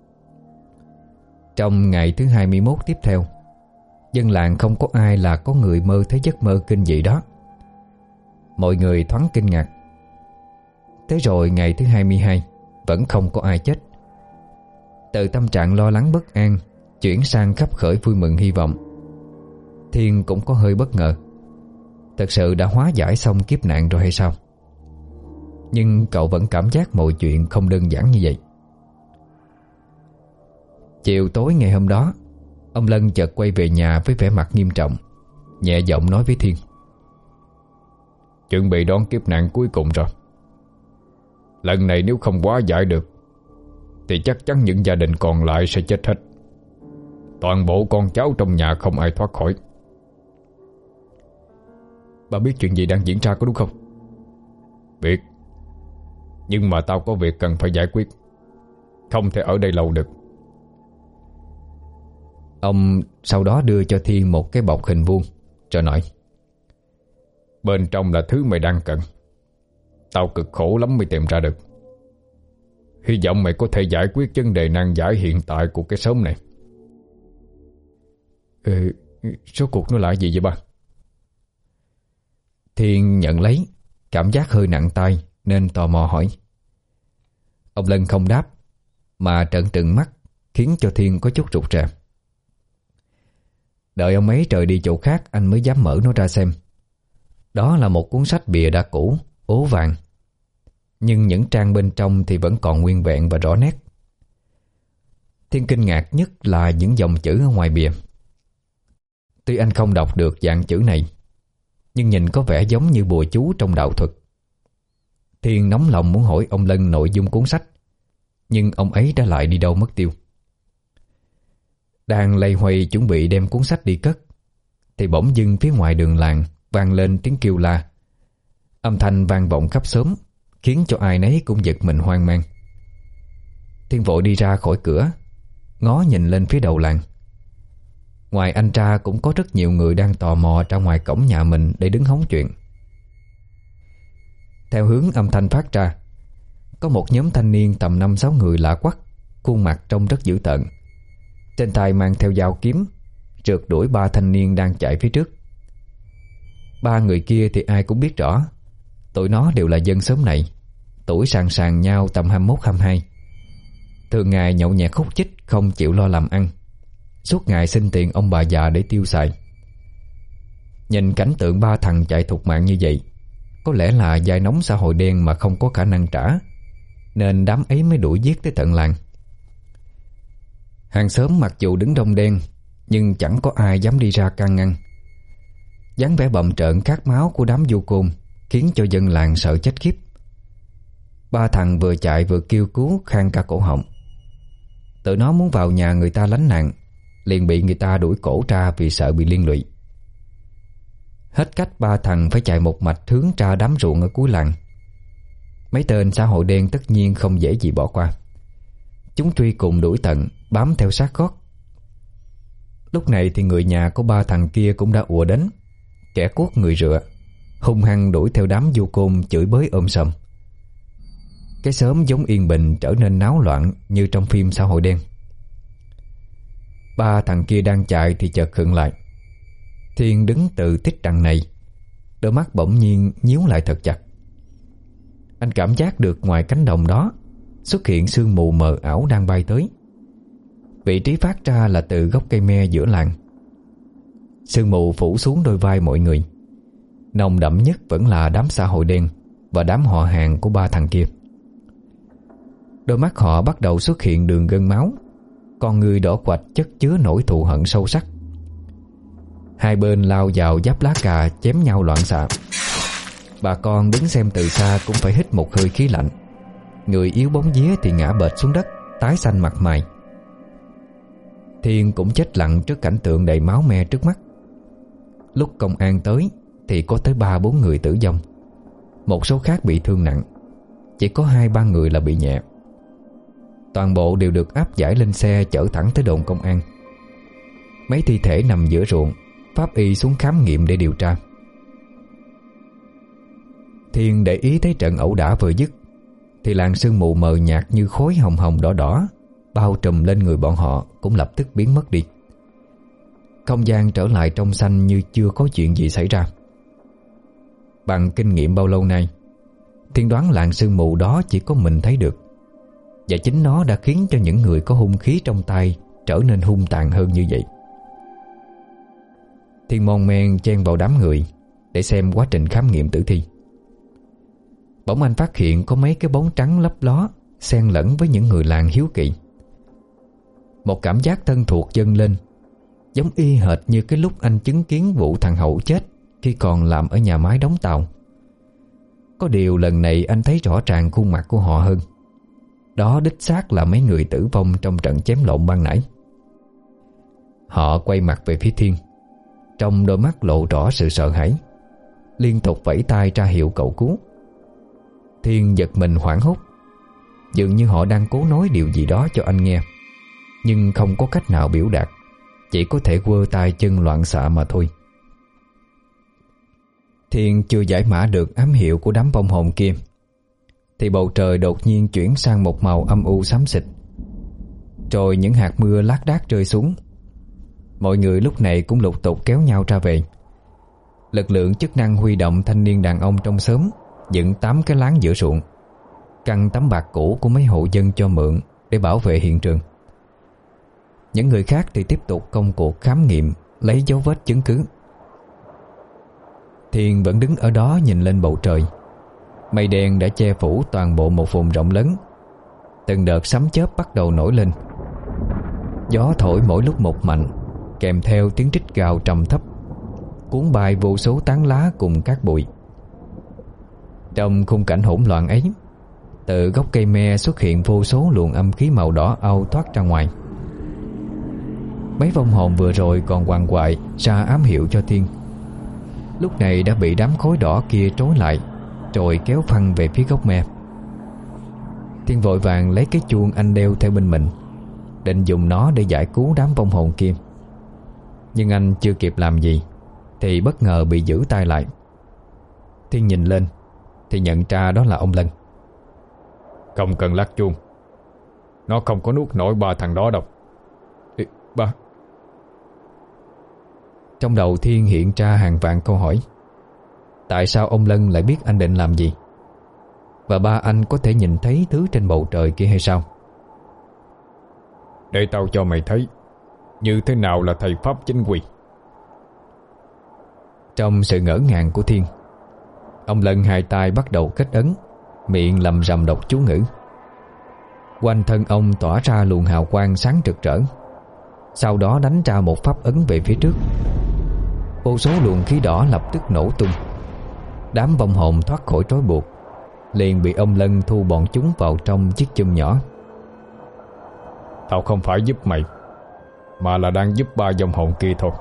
Trong ngày thứ hai mươi mốt tiếp theo, dân làng không có ai là có người mơ thấy giấc mơ kinh dị đó. Mọi người thoáng kinh ngạc. Thế rồi ngày thứ hai mươi hai vẫn không có ai chết. Từ tâm trạng lo lắng bất an chuyển sang khắp khởi vui mừng hy vọng. Thiên cũng có hơi bất ngờ. Thật sự đã hóa giải xong kiếp nạn rồi hay sao? Nhưng cậu vẫn cảm giác mọi chuyện không đơn giản như vậy. Chiều tối ngày hôm đó, ông Lân chợt quay về nhà với vẻ mặt nghiêm trọng, nhẹ giọng nói với Thiên: Chuẩn bị đón kiếp nạn cuối cùng rồi. Lần này nếu không hóa giải được thì chắc chắn những gia đình còn lại sẽ chết hết. Toàn bộ con cháu trong nhà không ai thoát khỏi. Bà biết chuyện gì đang diễn ra có đúng không? Biết. Nhưng mà tao có việc cần phải giải quyết, không thể ở đây lâu được. Ông sau đó đưa cho Thiên một cái bọc hình vuông, rồi nói: Bên trong là thứ mày đang cần. Tao cực khổ lắm mới tìm ra được. Hy vọng mày có thể giải quyết vấn đề nan giải hiện tại của cái xóm này. Ừ, số cuộc nó là gì vậy ba? Thiên nhận lấy, cảm giác hơi nặng tay nên tò mò hỏi. Ông Lân không đáp, mà trợn trừng mắt, khiến cho Thiên có chút rụt rè. Đợi ông ấy trời đi chỗ khác, anh mới dám mở nó ra xem. Đó là một cuốn sách bìa đã cũ, ố vàng, nhưng những trang bên trong thì vẫn còn nguyên vẹn và rõ nét. Thiên kinh ngạc nhất là những dòng chữ ở ngoài bìa. Tuy anh không đọc được dạng chữ này, nhưng nhìn có vẻ giống như bùa chú trong đạo thuật. Thiên nóng lòng muốn hỏi ông Lân nội dung cuốn sách, nhưng ông ấy đã lại đi đâu mất tiêu. Đang loay hoay chuẩn bị đem cuốn sách đi cất, thì bỗng dưng phía ngoài đường làng vang lên tiếng kêu la. Âm thanh vang vọng khắp xóm, khiến cho ai nấy cũng giật mình hoang mang. Thiên vội đi ra khỏi cửa, ngó nhìn lên phía đầu làng. Ngoài anh ra cũng có rất nhiều người đang tò mò ra ngoài cổng nhà mình để đứng hóng chuyện. Theo hướng âm thanh phát ra, có một nhóm thanh niên tầm năm sáu người lạ quắc, khuôn mặt trông rất dữ tợn, trên tay mang theo dao kiếm, rượt đuổi ba thanh niên đang chạy phía trước. Ba người kia thì ai cũng biết rõ, tụi nó đều là dân xóm này, tuổi sàn sàn nhau tầm hai mươi mốt hai mươi hai. Thường ngày nhậu nhẹt hút chích, không chịu lo làm ăn, suốt ngày xin tiền ông bà già để tiêu xài. Nhìn cảnh tượng ba thằng chạy thục mạng như vậy, có lẽ là dai nóng xã hội đen mà không có khả năng trả, nên đám ấy mới đuổi giết tới tận làng. Hàng xóm mặc dù đứng đông đen, nhưng chẳng có ai dám đi ra can ngăn. Dáng vẻ bầm trợn khát máu của đám du côn khiến cho dân làng sợ chết khiếp. Ba thằng vừa chạy vừa kêu cứu khang cả cổ họng. Tụi nó muốn vào nhà người ta lánh nạn, liền bị người ta đuổi cổ ra vì sợ bị liên lụy. Hết cách ba thằng phải chạy một mạch hướng ra đám ruộng ở cuối làng. Mấy tên xã hội đen tất nhiên không dễ gì bỏ qua. Chúng truy cùng đuổi tận, bám theo sát gót. Lúc này thì người nhà của ba thằng kia cũng đã ùa đến, kẻ cuốc người rựa, hung hăng đuổi theo đám du côn chửi bới ôm sòm. Cái xóm giống yên bình trở nên náo loạn như trong phim xã hội đen. Ba thằng kia đang chạy thì chợt khựng lại. Thiên đứng từ tích đằng này, đôi mắt bỗng nhiên nhíu lại thật chặt. Anh cảm giác được ngoài cánh đồng đó xuất hiện sương mù mờ ảo đang bay tới. Vị trí phát ra là từ gốc cây me giữa làng. Sương mù phủ xuống đôi vai mọi người. Nồng đậm nhất vẫn là đám xã hội đen và đám họ hàng của ba thằng kia. Đôi mắt họ bắt đầu xuất hiện đường gân máu, con người đỏ quạch chất chứa nỗi thù hận sâu sắc. Hai bên lao vào giáp lá cà chém nhau loạn xạ. Bà con đứng xem từ xa cũng phải hít một hơi khí lạnh. Người yếu bóng vía thì ngã bệt xuống đất, tái xanh mặt mày. Thiên cũng chết lặng trước cảnh tượng đầy máu me trước mắt. Lúc công an tới thì có tới ba bốn người tử vong, một số khác bị thương nặng, chỉ có hai ba người là bị nhẹ. Toàn bộ đều được áp giải lên xe chở thẳng tới đồn công an. Mấy thi thể nằm giữa ruộng, pháp y xuống khám nghiệm để điều tra. Thiên để ý thấy trận ẩu đả vừa dứt thì làn sương mù mờ nhạt như khối hồng hồng đỏ đỏ bao trùm lên người bọn họ cũng lập tức biến mất đi. Không gian trở lại trong xanh như chưa có chuyện gì xảy ra. Bằng kinh nghiệm bao lâu nay, Thiên đoán làn sương mù đó chỉ có mình thấy được, và chính nó đã khiến cho những người có hung khí trong tay trở nên hung tàn hơn như vậy. Thiên mon men chen vào đám người để xem quá trình khám nghiệm tử thi. Bỗng anh phát hiện có mấy cái bóng trắng lấp ló xen lẫn với những người làng hiếu kỳ. một cảm giác thân thuộc dâng lên, giống y hệt như cái lúc anh chứng kiến vụ thằng Hậu chết khi còn làm ở nhà máy đóng tàu. Có điều lần này anh thấy rõ ràng khuôn mặt của họ hơn. Đó đích xác là mấy người tử vong trong trận chém lộn ban nãy. Họ quay mặt về phía Thiên, trong đôi mắt lộ rõ sự sợ hãi, liên tục vẫy tay ra hiệu cầu cứu. Thiên giật mình hoảng hốt, dường như họ đang cố nói điều gì đó cho anh nghe, nhưng không có cách nào biểu đạt, chỉ có thể quơ tay chân loạn xạ mà thôi. Thiên chưa giải mã được ám hiệu của đám vong hồn kia thì bầu trời đột nhiên chuyển sang một màu âm u xám xịt, rồi những hạt mưa lác đác rơi xuống. Mọi người lúc này cũng lục tục kéo nhau ra về. Lực lượng chức năng huy động thanh niên đàn ông trong xóm dựng tám cái láng giữa ruộng, căng tấm bạc cũ của mấy hộ dân cho mượn để bảo vệ hiện trường. Những người khác thì tiếp tục công cuộc khám nghiệm, lấy dấu vết chứng cứ. Thiên vẫn đứng ở đó nhìn lên bầu trời. Mây đen đã che phủ toàn bộ một vùng rộng lớn. Từng đợt sấm chớp bắt đầu nổi lên. Gió thổi mỗi lúc một mạnh, kèm theo tiếng rít gào trầm thấp, cuốn bay vô số tán lá cùng cát bụi. Trong khung cảnh hỗn loạn ấy, từ gốc cây me xuất hiện vô số luồng âm khí màu đỏ au thoát ra ngoài. Mấy vong hồn vừa rồi còn quằn quại ra ám hiệu cho Thiên, lúc này đã bị đám khói đỏ kia trói lại, rồi kéo phăng về phía gốc me. Thiên vội vàng lấy cái chuông anh đeo theo bên mình, định dùng nó để giải cứu đám vong hồn kia. Nhưng anh chưa kịp làm gì thì bất ngờ bị giữ tay lại. Thiên nhìn lên thì nhận ra đó là ông Lân. Không cần lắc chuông, nó không có nuốt nổi ba thằng đó đâu. Ê, ba. Trong đầu Thiên hiện ra hàng vạn câu hỏi. Tại sao ông Lân lại biết anh định làm gì? Và ba anh có thể nhìn thấy thứ trên bầu trời kia hay sao? Để tao cho mày thấy như thế nào là thầy pháp chính quy. Trong sự ngỡ ngàng của Thiên, ông Lân hai tay bắt đầu kết ấn, miệng lầm rầm đọc chú ngữ. Quanh thân ông tỏa ra luồng hào quang sáng rực rỡ. Sau đó đánh ra một pháp ấn về phía trước. Vô số luồng khí đỏ lập tức nổ tung. Đám vong hồn thoát khỏi trói buộc, liền bị ông Lân thu bọn chúng vào trong chiếc chum nhỏ. Tao không phải giúp mày, mà là đang giúp ba vong hồn kia thôi.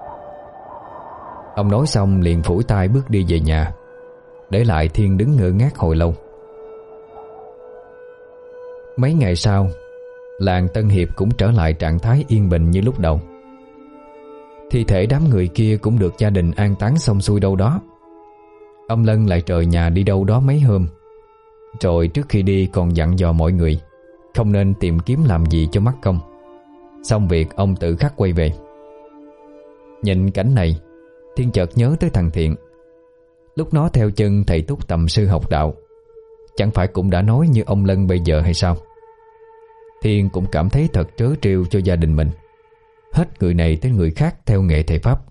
Ông nói xong liền phủi tay bước đi về nhà, để lại Thiên đứng ngơ ngác hồi lâu. Mấy ngày sau, làng Tân Hiệp cũng trở lại trạng thái yên bình như lúc đầu. Thi thể đám người kia cũng được gia đình an táng xong xuôi đâu đó. Ông Lân lại rời nhà đi đâu đó mấy hôm, rồi trước khi đi còn dặn dò mọi người không nên tìm kiếm làm gì cho mắc công. Xong việc ông tự khắc quay về. Nhìn cảnh này, Thiên chợt nhớ tới thằng Thiện. Lúc nó theo chân thầy Túc tầm sư học đạo, chẳng phải cũng đã nói như ông Lân bây giờ hay sao? Thiên cũng cảm thấy thật trớ trêu cho gia đình mình, hết người này tới người khác theo nghệ thầy pháp.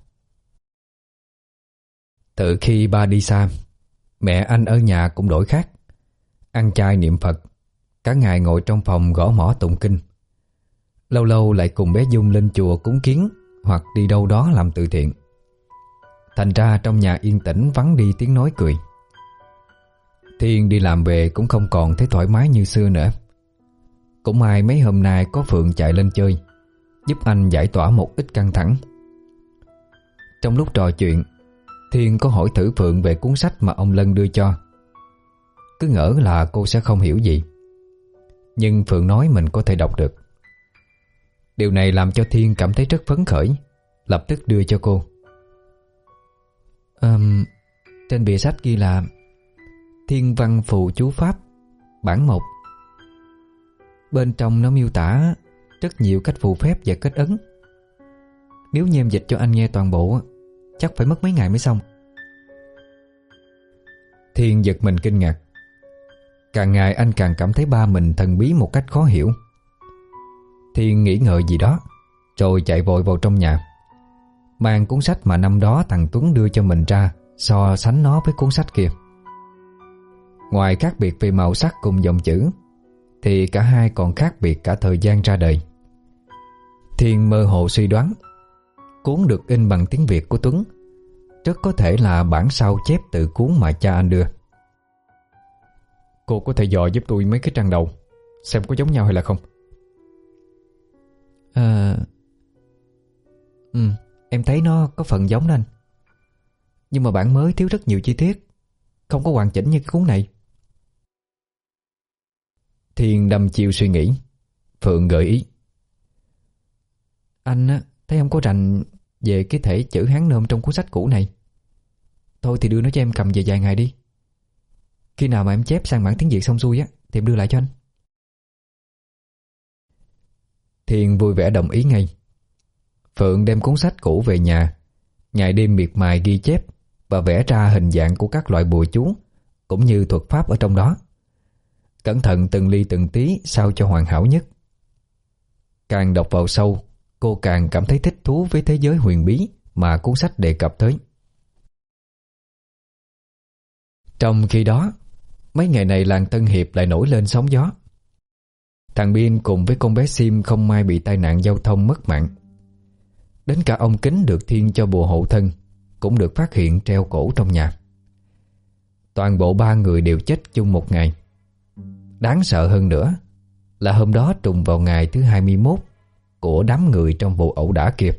Từ khi ba đi xa, mẹ anh ở nhà cũng đổi khác. Ăn chay niệm Phật, cả ngày ngồi trong phòng gõ mõ tụng kinh. Lâu lâu lại cùng bé Dung lên chùa cúng kiến, hoặc đi đâu đó làm từ thiện. Thành ra trong nhà yên tĩnh vắng đi tiếng nói cười. Thiên đi làm về cũng không còn thấy thoải mái như xưa nữa. Cũng may mấy hôm nay có Phượng chạy lên chơi, giúp anh giải tỏa một ít căng thẳng. Trong lúc trò chuyện, Thiên có hỏi thử Phượng về cuốn sách mà ông Lân đưa cho. Cứ ngỡ là cô sẽ không hiểu gì, nhưng Phượng nói mình có thể đọc được. Điều này làm cho Thiên cảm thấy rất phấn khởi, lập tức đưa cho cô. um, Trên bìa sách ghi là Thiên văn phù chú pháp bản một. Bên trong nó miêu tả rất nhiều cách phù phép và kết ấn. Nếu như em dịch cho anh nghe toàn bộ, chắc phải mất mấy ngày mới xong. Thiên giật mình kinh ngạc. Càng ngày anh càng cảm thấy ba mình thần bí một cách khó hiểu. Thiên nghĩ ngợi gì đó, rồi chạy vội vào trong nhà, mang cuốn sách mà năm đó thằng Tuấn đưa cho mình ra, so sánh nó với cuốn sách kia. Ngoài khác biệt về màu sắc cùng dòng chữ, thì cả hai còn khác biệt cả thời gian ra đời. Thiên mơ hồ suy đoán cuốn được in bằng tiếng Việt của Tuấn rất có thể là bản sao chép từ cuốn mà cha anh đưa. Cô có thể dò giúp tôi mấy cái trang đầu xem có giống nhau hay là không? À, ừ, em thấy nó có phần giống đó anh. Nhưng mà bản mới thiếu rất nhiều chi tiết, không có hoàn chỉnh như cái cuốn này. Thiên đâm chiêu suy nghĩ. Phượng gợi ý: Anh á, thấy không có rành về cái thể chữ Hán nôm trong cuốn sách cũ này. Thôi thì đưa nó cho em cầm về vài ngày đi. Khi nào mà em chép sang bản tiếng Việt xong xuôi á thì em đưa lại cho anh. Thiên vui vẻ đồng ý ngay. Phượng đem cuốn sách cũ về nhà, ngày đêm miệt mài ghi chép và vẽ ra hình dạng của các loại bùa chú cũng như thuật pháp ở trong đó, cẩn thận từng ly từng tí sao cho hoàn hảo nhất. Càng đọc vào sâu, cô càng cảm thấy thích thú với thế giới huyền bí mà cuốn sách đề cập tới. Trong khi đó, mấy ngày này làng Tân Hiệp lại nổi lên sóng gió. Thằng Biên cùng với con bé Sim không may bị tai nạn giao thông mất mạng. Đến cả ông Kính được Thiên cho bùa hộ thân cũng được phát hiện treo cổ trong nhà. Toàn bộ ba người đều chết chung một ngày. Đáng sợ hơn nữa là hôm đó trùng vào ngày thứ hai mươi mốt của đám người trong vụ ẩu đả kia.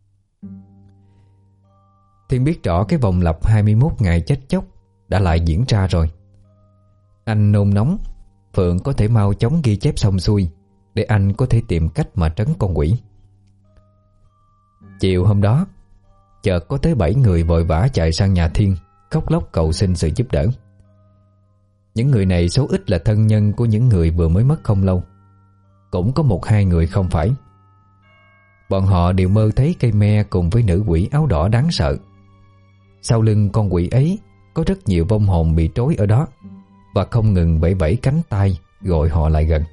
Thiên biết rõ cái vòng lặp hai mươi mốt ngày chết chóc đã lại diễn ra rồi. Anh nôn nóng Phượng có thể mau chóng ghi chép xong xuôi để anh có thể tìm cách mà trấn con quỷ. Chiều hôm đó, chợt có tới bảy người vội vã chạy sang nhà Thiên, khóc lóc cầu xin sự giúp đỡ. Những người này số ít là thân nhân của những người vừa mới mất không lâu. Cũng có một hai người không phải. Bọn họ đều mơ thấy cây me cùng với nữ quỷ áo đỏ đáng sợ. Sau lưng con quỷ ấy có rất nhiều vong hồn bị trói ở đó và không ngừng vẫy vẫy cánh tay gọi họ lại gần.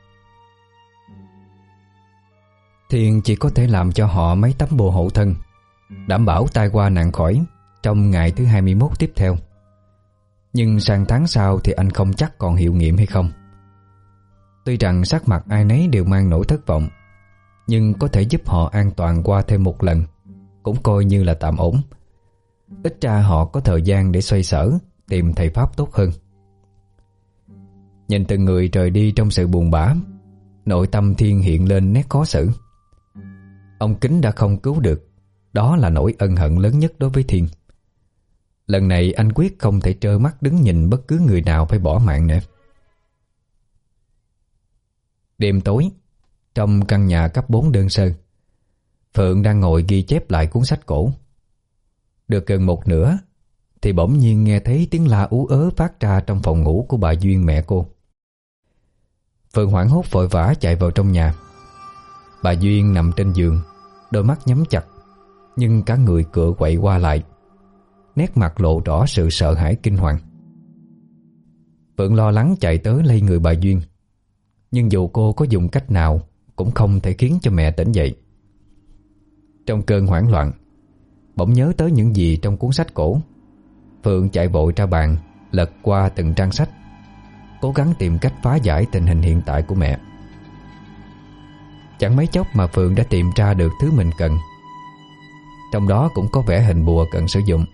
Thiên chỉ có thể làm cho họ mấy tấm bùa hộ thân, đảm bảo tai qua nạn khỏi trong ngày thứ hai mươi mốt tiếp theo. Nhưng sang tháng sau thì anh không chắc còn hiệu nghiệm hay không. Tuy rằng sắc mặt ai nấy đều mang nỗi thất vọng, nhưng có thể giúp họ an toàn qua thêm một lần cũng coi như là tạm ổn. Ít ra họ có thời gian để xoay sở, tìm thầy pháp tốt hơn. Nhìn từng người rời đi trong sự buồn bã, nội tâm Thiên hiện lên nét khó xử. Ông Kính đã không cứu được, đó là nỗi ân hận lớn nhất đối với Thiên. Lần này anh quyết không thể trơ mắt đứng nhìn bất cứ người nào phải bỏ mạng nữa. Đêm tối, trong căn nhà cấp bốn đơn sơ, Phượng đang ngồi ghi chép lại cuốn sách cổ. Được gần một nửa thì bỗng nhiên nghe thấy tiếng la ú ớ phát ra trong phòng ngủ của bà Duyên mẹ cô. Phượng hoảng hốt vội vã chạy vào trong nhà. Bà Duyên nằm trên giường, đôi mắt nhắm chặt, nhưng cả người cựa quậy qua lại, nét mặt lộ rõ sự sợ hãi kinh hoàng. Phượng lo lắng chạy tới lay người bà Duyên, nhưng dù cô có dùng cách nào cũng không thể khiến cho mẹ tỉnh dậy. Trong cơn hoảng loạn, bỗng nhớ tới những gì trong cuốn sách cổ. Phượng chạy vội ra bàn, lật qua từng trang sách, cố gắng tìm cách phá giải tình hình hiện tại của mẹ. Chẳng mấy chốc mà Phượng đã tìm ra được thứ mình cần. Trong đó cũng có vẽ hình bùa cần sử dụng.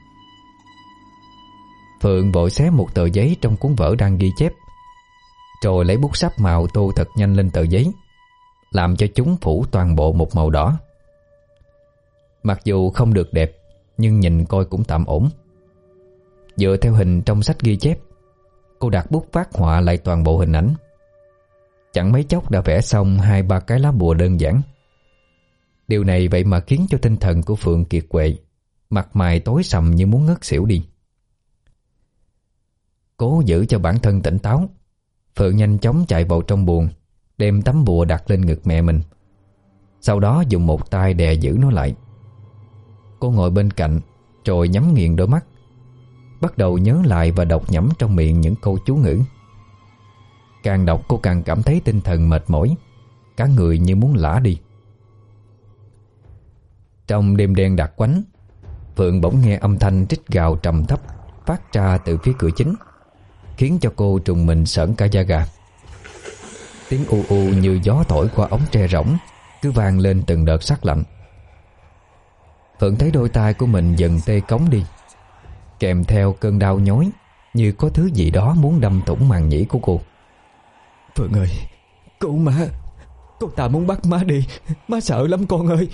Phượng vội xé một tờ giấy trong cuốn vở đang ghi chép, rồi lấy bút sáp màu tô thật nhanh lên tờ giấy, làm cho chúng phủ toàn bộ một màu đỏ. Mặc dù không được đẹp, nhưng nhìn coi cũng tạm ổn. Dựa theo hình trong sách ghi chép, cô đặt bút phác họa lại toàn bộ hình ảnh. Chẳng mấy chốc đã vẽ xong hai ba cái lá bùa đơn giản. Điều này vậy mà khiến cho tinh thần của Phượng kiệt quệ, mặt mày tối sầm như muốn ngất xỉu đi. Cố giữ cho bản thân tỉnh táo, Phượng nhanh chóng chạy vào trong buồng, đem tấm bùa đặt lên ngực mẹ mình. Sau đó dùng một tay đè giữ nó lại. Cô ngồi bên cạnh, rồi nhắm nghiền đôi mắt, bắt đầu nhớ lại và đọc nhẩm trong miệng những câu chú ngữ. Càng đọc cô càng cảm thấy tinh thần mệt mỏi, cả người như muốn lả đi. Trong đêm đen đặc quánh, Phượng bỗng nghe âm thanh rít gào trầm thấp phát ra từ phía cửa chính, khiến cho cô trùng mình sởn cả da gà. Tiếng u u như gió thổi qua ống tre rỗng cứ vang lên từng đợt sắc lạnh. Phượng thấy đôi tay của mình dần tê cống đi, kèm theo cơn đau nhói như có thứ gì đó muốn đâm thủng màng nhĩ của cô. Phượng ơi, cứu má, cô ta muốn bắt má đi, má sợ lắm con ơi.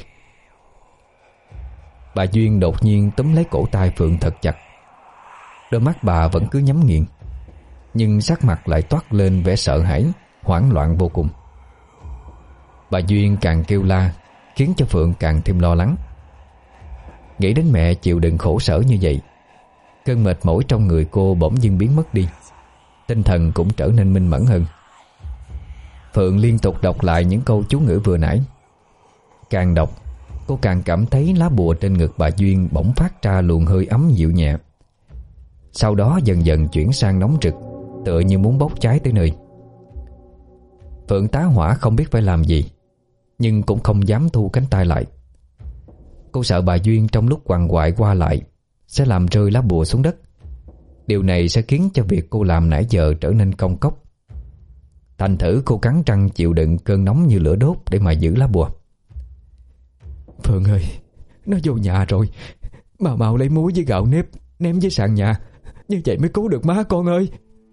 Bà Duyên đột nhiên túm lấy cổ tay Phượng thật chặt. Đôi mắt bà vẫn cứ nhắm nghiền, nhưng sắc mặt lại toát lên vẻ sợ hãi, hoảng loạn vô cùng. Bà Duyên càng kêu la, khiến cho Phượng càng thêm lo lắng. Nghĩ đến mẹ chịu đựng khổ sở như vậy, cơn mệt mỏi trong người cô bỗng dưng biến mất đi, tinh thần cũng trở nên minh mẫn hơn. Phượng liên tục đọc lại những câu chú ngữ vừa nãy. Càng đọc, cô càng cảm thấy lá bùa trên ngực bà Duyên bỗng phát ra luồng hơi ấm dịu nhẹ. Sau đó dần dần chuyển sang nóng rực, tựa như muốn bốc cháy tới nơi. Phượng tá hỏa không biết phải làm gì, nhưng cũng không dám thu cánh tay lại. Cô sợ bà Duyên trong lúc quằn quại qua lại sẽ làm rơi lá bùa xuống đất. Điều này sẽ khiến cho việc cô làm nãy giờ trở nên công cốc. Thành thử cô cắn răng chịu đựng cơn nóng như lửa đốt để mà giữ lá bùa. Phượng ơi, nó vô nhà rồi, mà mau lấy muối với gạo nếp ném dưới sàn nhà, như vậy mới cứu được má con ơi.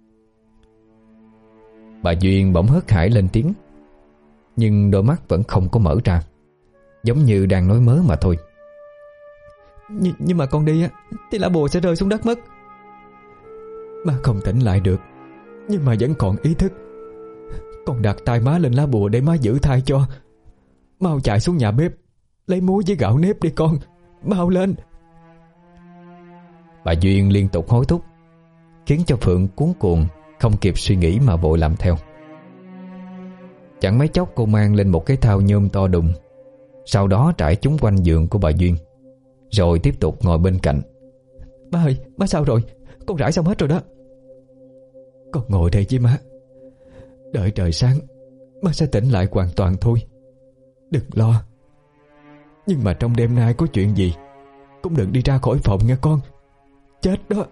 Bà Duyên bỗng hớt hải lên tiếng, nhưng đôi mắt vẫn không có mở ra, giống như đang nói mớ mà thôi. Nh- Nhưng mà con đi á thì lá bùa sẽ rơi xuống đất mất. Má không tỉnh lại được, nhưng mà vẫn còn ý thức. Con đặt tay má lên lá bùa để má giữ thai cho. Mau chạy xuống nhà bếp lấy muối với gạo nếp đi con, mau lên. Bà Duyên liên tục hối thúc, khiến cho Phượng cuống cuồng, không kịp suy nghĩ mà vội làm theo. Chẳng mấy chốc cô mang lên một cái thao nhôm to đùng, sau đó trải chúng quanh giường của bà Duyên, rồi tiếp tục ngồi bên cạnh. Má ơi, má sao rồi? Con rải xong hết rồi đó. Con ngồi đây với má, đợi trời sáng má sẽ tỉnh lại hoàn toàn thôi. Đừng lo. Nhưng mà trong đêm nay có chuyện gì cũng đừng đi ra khỏi phòng nghe con. Chết đó.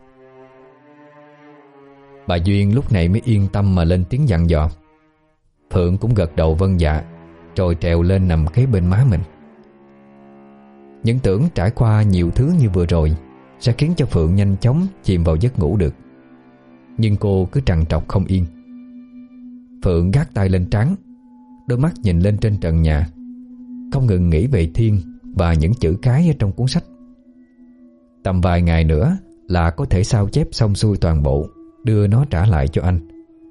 Bà Duyên lúc này mới yên tâm mà lên tiếng dặn dò. Phượng cũng gật đầu vâng dạ, rồi trèo lên nằm kế bên má mình. Những tưởng trải qua nhiều thứ như vừa rồi sẽ khiến cho Phượng nhanh chóng chìm vào giấc ngủ được, nhưng cô cứ trằn trọc không yên. Phượng gác tay lên trán, đôi mắt nhìn lên trên trần nhà, không ngừng nghĩ về Thiên và những chữ cái ở trong cuốn sách. Tầm vài ngày nữa là có thể sao chép xong xuôi toàn bộ, đưa nó trả lại cho anh.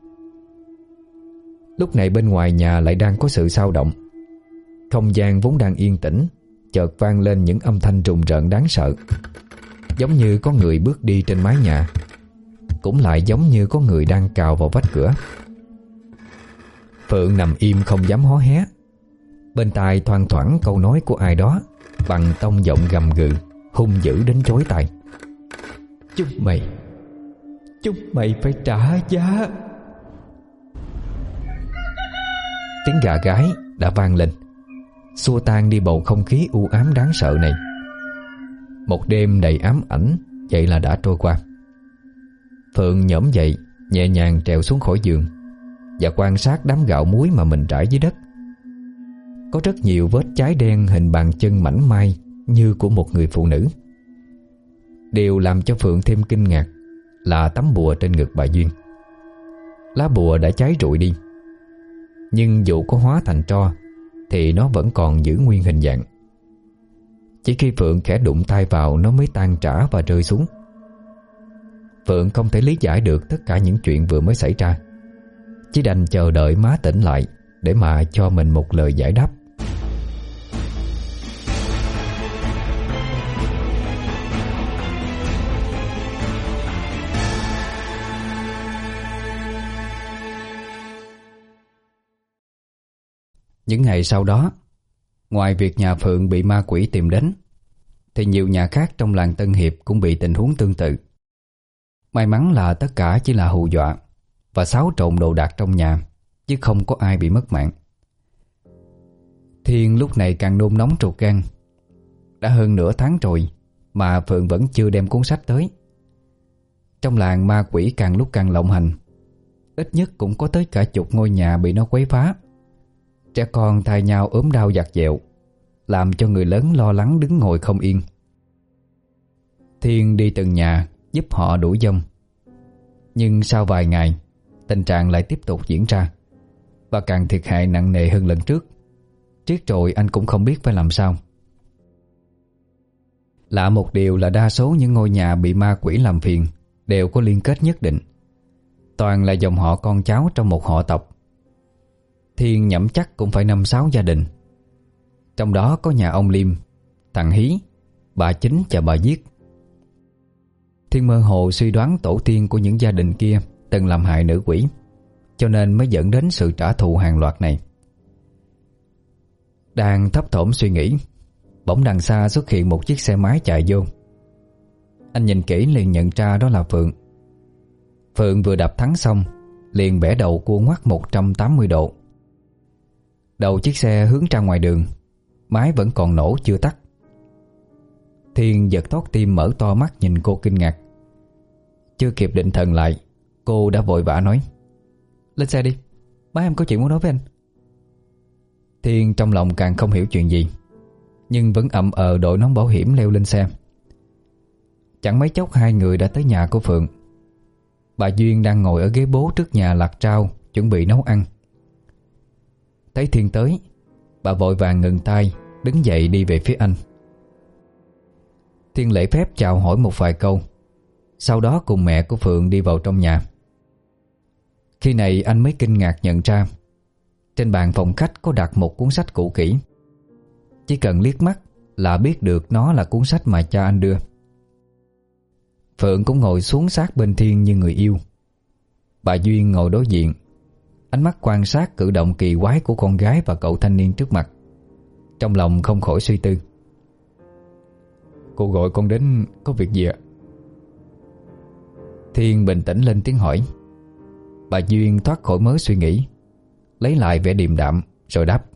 Lúc này bên ngoài nhà lại đang có sự xao động. Không gian vốn đang yên tĩnh chợt vang lên những âm thanh rùng rợn đáng sợ, giống như có người bước đi trên mái nhà, cũng lại giống như có người đang cào vào vách cửa. Phượng nằm im không dám hó hé. Bên tai thoang thoảng câu nói của ai đó bằng tông giọng gầm gừ, hung dữ đến chói tai. Chúng mày Chúng mày phải trả giá. Tiếng gà gáy đã vang lên, xua tan đi bầu không khí u ám đáng sợ này. Một đêm đầy ám ảnh vậy là đã trôi qua. Phượng nhổm dậy, nhẹ nhàng trèo xuống khỏi giường và quan sát đám gạo muối mà mình trải dưới đất. Có rất nhiều vết cháy đen hình bàn chân mảnh mai như của một người phụ nữ. Điều làm cho Phượng thêm kinh ngạc là tấm bùa trên ngực bà Duyên. Lá bùa đã cháy rụi đi, nhưng dù có hóa thành tro thì nó vẫn còn giữ nguyên hình dạng. Chỉ khi Phượng khẽ đụng tay vào nó mới tan rã và rơi xuống. Phượng không thể lý giải được tất cả những chuyện vừa mới xảy ra, chỉ đành chờ đợi má tỉnh lại để mà cho mình một lời giải đáp. Những ngày sau đó, ngoài việc nhà Phượng bị ma quỷ tìm đến, thì nhiều nhà khác trong làng Tân Hiệp cũng bị tình huống tương tự. May mắn là tất cả chỉ là hù dọa và xáo trộn đồ đạc trong nhà, chứ không có ai bị mất mạng. Thiên lúc này càng nôn nóng ruột gan. Đã hơn nửa tháng rồi mà Phượng vẫn chưa đem cuốn sách tới. Trong làng ma quỷ càng lúc càng lộng hành, ít nhất cũng có tới cả chục ngôi nhà bị nó quấy phá. Trẻ con thay nhau ốm đau vặt vẹo, làm cho người lớn lo lắng đứng ngồi không yên. Thiên đi từng nhà giúp họ đuổi dông. Nhưng sau vài ngày, tình trạng lại tiếp tục diễn ra, và càng thiệt hại nặng nề hơn lần trước. Triết rồi anh cũng không biết phải làm sao. Lạ một điều là đa số những ngôi nhà bị ma quỷ làm phiền đều có liên kết nhất định, toàn là dòng họ con cháu trong một họ tộc. Thiên nhẩm chắc cũng phải năm sáu gia đình. Trong đó có nhà ông Liêm, thằng Hí, bà Chính và bà Viết. Thiên mơ hồ suy đoán tổ tiên của những gia đình kia từng làm hại nữ quỷ, cho nên mới dẫn đến sự trả thù hàng loạt này. Đang thấp thỏm suy nghĩ, bỗng đằng xa xuất hiện một chiếc xe máy chạy vô. Anh nhìn kỹ liền nhận ra đó là Phượng. Phượng vừa đạp thắng xong liền bẻ đầu cua ngoắt một trăm tám mươi độ. Đầu chiếc xe hướng ra ngoài đường, máy vẫn còn nổ chưa tắt. Thiên giật thót tim mở to mắt nhìn cô kinh ngạc. Chưa kịp định thần lại, cô đã vội vã nói: "Lên xe đi, má em có chuyện muốn nói với anh." Thiên trong lòng càng không hiểu chuyện gì, nhưng vẫn ậm ờ đội nón bảo hiểm leo lên xe. Chẳng mấy chốc hai người đã tới nhà của Phượng. Bà Duyên đang ngồi ở ghế bố trước nhà lặt rau chuẩn bị nấu ăn. Thấy Thiên tới, bà vội vàng ngừng tay, đứng dậy đi về phía anh. Thiên lễ phép chào hỏi một vài câu, sau đó cùng mẹ của Phượng đi vào trong nhà. Khi này anh mới kinh ngạc nhận ra trên bàn phòng khách có đặt một cuốn sách cũ kỹ. Chỉ cần liếc mắt là biết được nó là cuốn sách mà cha anh đưa. Phượng cũng ngồi xuống sát bên Thiên như người yêu. Bà Duyên ngồi đối diện, ánh mắt quan sát cử động kỳ quái của con gái và cậu thanh niên trước mặt. Trong lòng không khỏi suy tư: "Cô gọi con đến có việc gì ạ?" Thiên bình tĩnh lên tiếng hỏi. Bà Duyên thoát khỏi mớ suy nghĩ, lấy lại vẻ điềm đạm rồi đáp: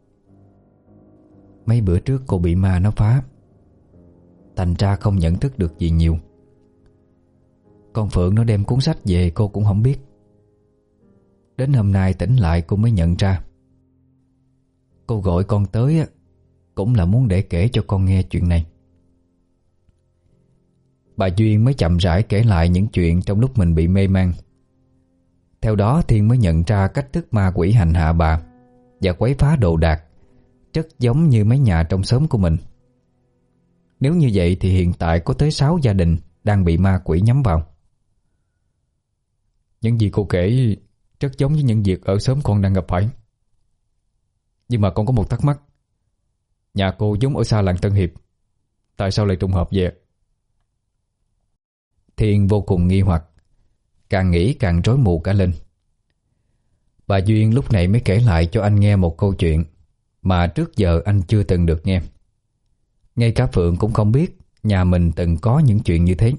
"Mấy bữa trước cô bị ma nó phá, thành ra không nhận thức được gì nhiều. Con Phượng nó đem cuốn sách về cô cũng không biết. Đến hôm nay tỉnh lại cô mới nhận ra. Cô gọi con tới cũng là muốn để kể cho con nghe chuyện này." Bà Duyên mới chậm rãi kể lại những chuyện trong lúc mình bị mê man. Theo đó Thiên mới nhận ra cách thức ma quỷ hành hạ bà và quấy phá đồ đạc rất giống như mấy nhà trong xóm của mình. Nếu như vậy thì hiện tại có tới sáu gia đình đang bị ma quỷ nhắm vào. Những gì cô kể rất giống với những việc ở xóm con đang gặp phải. Nhưng mà con có một thắc mắc. Nhà cô giống ở xa làng Tân Hiệp, tại sao lại trùng hợp vậy? Thiên vô cùng nghi hoặc, càng nghĩ càng rối mù cả lên. Bà Duyên lúc này mới kể lại cho anh nghe một câu chuyện mà trước giờ anh chưa từng được nghe. Ngay cả Phượng cũng không biết nhà mình từng có những chuyện như thế.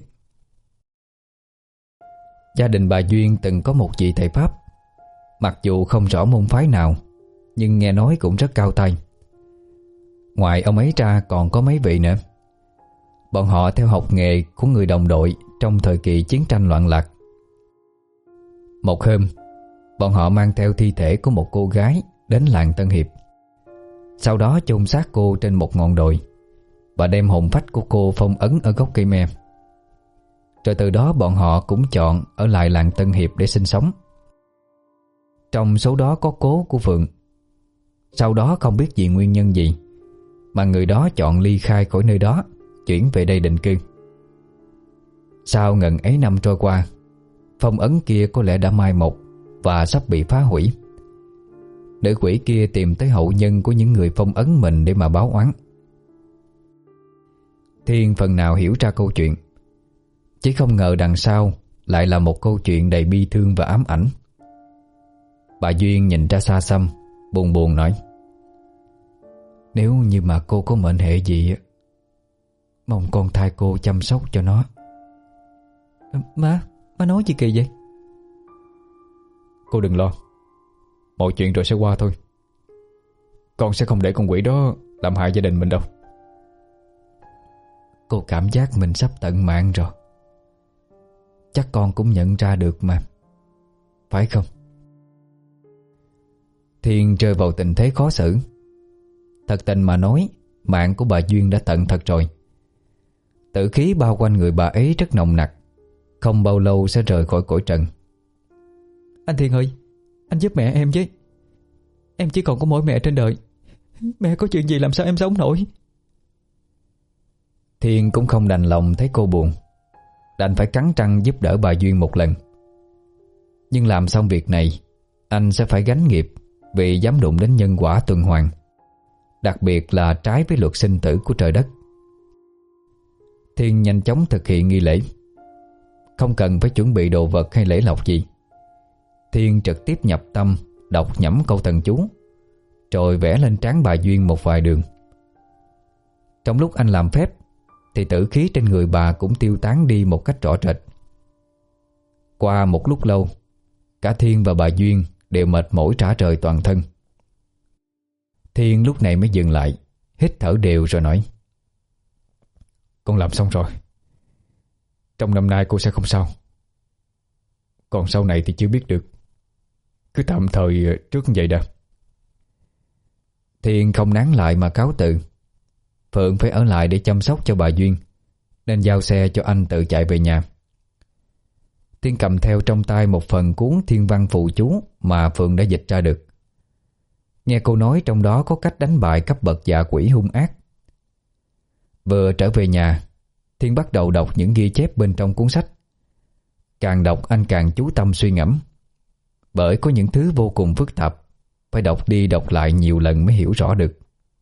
Gia đình bà Duyên từng có một vị thầy Pháp. Mặc dù không rõ môn phái nào, nhưng nghe nói cũng rất cao tay. Ngoài ông ấy ra còn có mấy vị nữa. Bọn họ theo học nghề của người đồng đội trong thời kỳ chiến tranh loạn lạc. Một hôm, bọn họ mang theo thi thể của một cô gái đến làng Tân Hiệp. Sau đó chôn xác cô trên một ngọn đồi và đem hồn phách của cô phong ấn ở gốc cây me. Rồi từ đó bọn họ cũng chọn ở lại làng Tân Hiệp để sinh sống. Trong số đó có cố của Phượng. Sau đó không biết vì nguyên nhân gì mà người đó chọn ly khai khỏi nơi đó, chuyển về đây định cư. Sau ngần ấy năm trôi qua, phong ấn kia có lẽ đã mai một và sắp bị phá hủy. Nữ quỷ kia tìm tới hậu nhân của những người phong ấn mình để mà báo oán. Thiên phần nào hiểu ra câu chuyện, chỉ không ngờ đằng sau lại là một câu chuyện đầy bi thương và ám ảnh. Bà Duyên nhìn ra xa xăm, buồn buồn nói: "Nếu như mà cô có mệnh hệ gì, mong con thay cô chăm sóc cho nó." Má, má nói gì kỳ vậy? Cô đừng lo, mọi chuyện rồi sẽ qua thôi. Con sẽ không để con quỷ đó làm hại gia đình mình đâu. Cô cảm giác mình sắp tận mạng rồi. Chắc con cũng nhận ra được mà, phải không? Thiên rơi vào tình thế khó xử. Thật tình mà nói, mạng của bà Duyên đã tận thật rồi. Tử khí bao quanh người bà ấy rất nồng nặc, không bao lâu sẽ rời khỏi cõi trần. Anh Thiên ơi, anh giúp mẹ em với. Em chỉ còn có mỗi mẹ trên đời. Mẹ có chuyện gì làm sao em sống nổi. Thiên cũng không đành lòng thấy cô buồn, đành phải cắn răng giúp đỡ bà Duyên một lần. Nhưng làm xong việc này, anh sẽ phải gánh nghiệp vì dám đụng đến nhân quả tuần hoàn, đặc biệt là trái với luật sinh tử của trời đất. Thiên nhanh chóng thực hiện nghi lễ. Không cần phải chuẩn bị đồ vật hay lễ lộc gì. Thiên trực tiếp nhập tâm, đọc nhẩm câu thần chú, rồi vẽ lên trán bà Duyên một vài đường. Trong lúc anh làm phép thì tử khí trên người bà cũng tiêu tán đi một cách rõ rệt. Qua một lúc lâu, cả Thiên và bà Duyên đều mệt mỏi rã rời toàn thân. Thiên lúc này mới dừng lại, hít thở đều rồi nói: Con làm xong rồi. Trong năm nay cô sẽ không sao. Còn sau này thì chưa biết được. Cứ tạm thời trước như vậy đã. Thiên không nán lại mà cáo từ. Phượng phải ở lại để chăm sóc cho bà Duyên, nên giao xe cho anh tự chạy về nhà. Thiên cầm theo trong tay một phần cuốn thiên văn phù chú mà Phượng đã dịch ra được. Nghe cô nói trong đó có cách đánh bại cấp bậc dạ quỷ hung ác. Vừa trở về nhà, Thiên bắt đầu đọc những ghi chép bên trong cuốn sách. Càng đọc anh càng chú tâm suy ngẫm, bởi có những thứ vô cùng phức tạp, phải đọc đi đọc lại nhiều lần mới hiểu rõ được.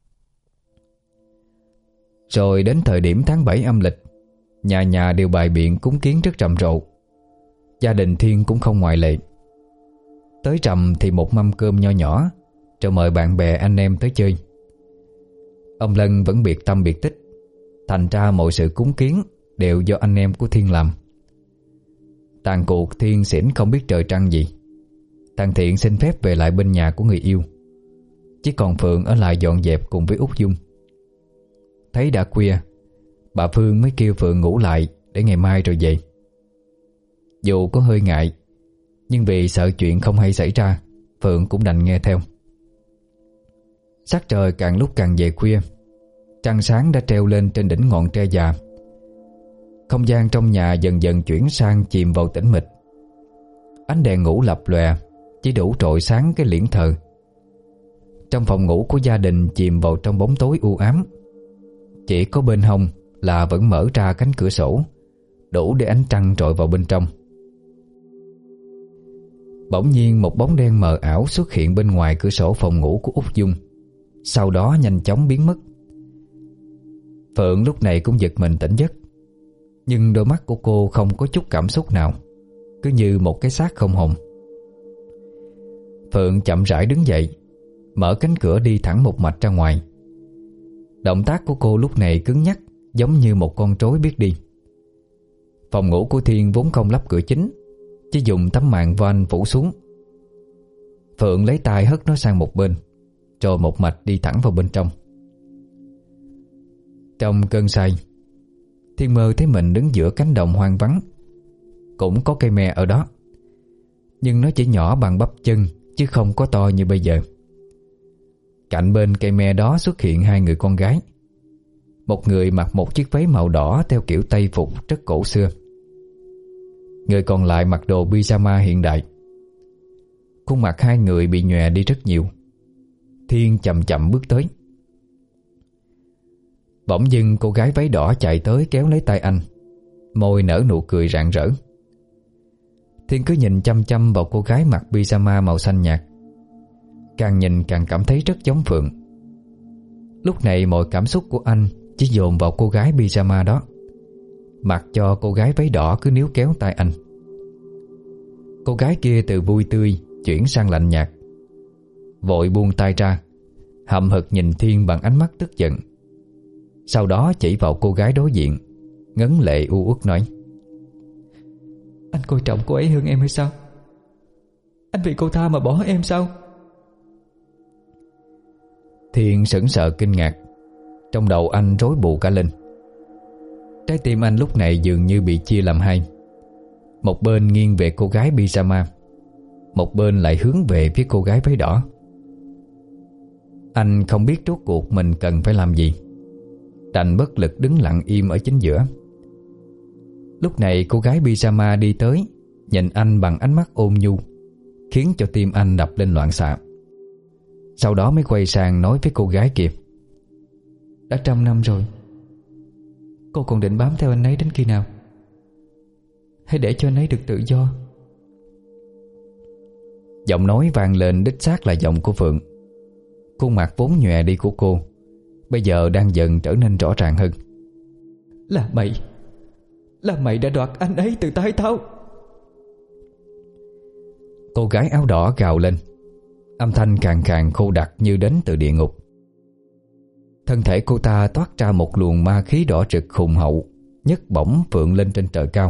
Rồi đến thời điểm tháng bảy âm lịch, nhà nhà đều bày biện cúng kiến rất rầm rộ. Gia đình Thiên cũng không ngoại lệ. Tới rằm thì một mâm cơm nho nhỏ, rồi mời bạn bè anh em tới chơi. Ông Lân vẫn biệt tâm biệt tích, thành ra mọi sự cúng kiến đều do anh em của Thiên làm. Tàn cuộc Thiên xỉn không biết trời trăng gì. Thằng Thiện xin phép về lại bên nhà của người yêu, chỉ còn Phượng ở lại dọn dẹp cùng với Út Dung. Thấy đã khuya, bà Phương mới kêu Phượng ngủ lại để ngày mai rồi về. Dù có hơi ngại, nhưng vì sợ chuyện không hay xảy ra, Phượng cũng đành nghe theo. Sắc trời càng lúc càng về khuya, trăng sáng đã treo lên trên đỉnh ngọn tre già. Không gian trong nhà dần dần chuyển sang chìm vào tĩnh mịch. Ánh đèn ngủ lập lòe chỉ đủ trội sáng cái liễn thờ. Trong phòng ngủ của gia đình chìm vào trong bóng tối u ám. Chỉ có bên hông là vẫn mở ra cánh cửa sổ, đủ để ánh trăng rọi vào bên trong. Bỗng nhiên một bóng đen mờ ảo xuất hiện bên ngoài cửa sổ phòng ngủ của Út Dung, sau đó nhanh chóng biến mất. Phượng lúc này cũng giật mình tỉnh giấc, nhưng đôi mắt của cô không có chút cảm xúc nào, cứ như một cái xác không hồn. Phượng chậm rãi đứng dậy, mở cánh cửa đi thẳng một mạch ra ngoài. Động tác của cô lúc này cứng nhắc, giống như một con trối biết đi. Phòng ngủ của Thiên vốn không lắp cửa chính, chỉ dùng tấm màn voan phủ xuống. Phượng lấy tay hất nó sang một bên, rồi một mạch đi thẳng vào bên trong. Trong cơn say, Thiên mơ thấy mình đứng giữa cánh đồng hoang vắng. Cũng có cây me ở đó, nhưng nó chỉ nhỏ bằng bắp chân, chứ không có to như bây giờ. Cạnh bên cây me đó xuất hiện hai người con gái. Một người mặc một chiếc váy màu đỏ theo kiểu Tây phục rất cổ xưa, người còn lại mặc đồ pyjama hiện đại. Khuôn mặt hai người bị nhòe đi rất nhiều. Thiên chậm chậm bước tới. Bỗng dưng cô gái váy đỏ chạy tới kéo lấy tay anh, môi nở nụ cười rạng rỡ. Thiên cứ nhìn chăm chăm vào cô gái mặc pyjama màu xanh nhạt, càng nhìn càng cảm thấy rất giống Phượng. Lúc này mọi cảm xúc của anh chỉ dồn vào cô gái pyjama đó, mặc cho cô gái váy đỏ cứ níu kéo tay anh. Cô gái kia từ vui tươi chuyển sang lạnh nhạt, vội buông tay ra, hậm hực nhìn Thiên bằng ánh mắt tức giận. Sau đó chỉ vào cô gái đối diện, ngấn lệ u uất nói: Anh coi trọng cô ấy hơn em hay sao? Anh vì cô ta mà bỏ em sao? Thiên sững sờ kinh ngạc. Trong đầu anh rối bù cả lên. Trái tim anh lúc này dường như bị chia làm hai. Một bên nghiêng về cô gái pyjama, một bên lại hướng về phía cô gái váy đỏ. Anh không biết rốt cuộc mình cần phải làm gì, đành bất lực đứng lặng im ở chính giữa. Lúc này cô gái pyjama đi tới, nhìn anh bằng ánh mắt ôn nhu, khiến cho tim anh đập lên loạn xạ. Sau đó mới quay sang nói với cô gái kia: Đã trăm năm rồi, cô còn định bám theo anh ấy đến khi nào? Hãy để cho anh ấy được tự do. Giọng nói vang lên đích xác là giọng của Phượng. Khuôn mặt vốn nhòe đi của cô bây giờ đang dần trở nên rõ ràng hơn. Là mày Là mày đã đoạt anh ấy từ tay tao. Cô gái áo đỏ gào lên, âm thanh khàn khàn khô đặc như đến từ địa ngục. Thân thể cô ta toát ra một luồng ma khí đỏ rực hùng hậu, nhấc bổng Phượng lên trên trời cao.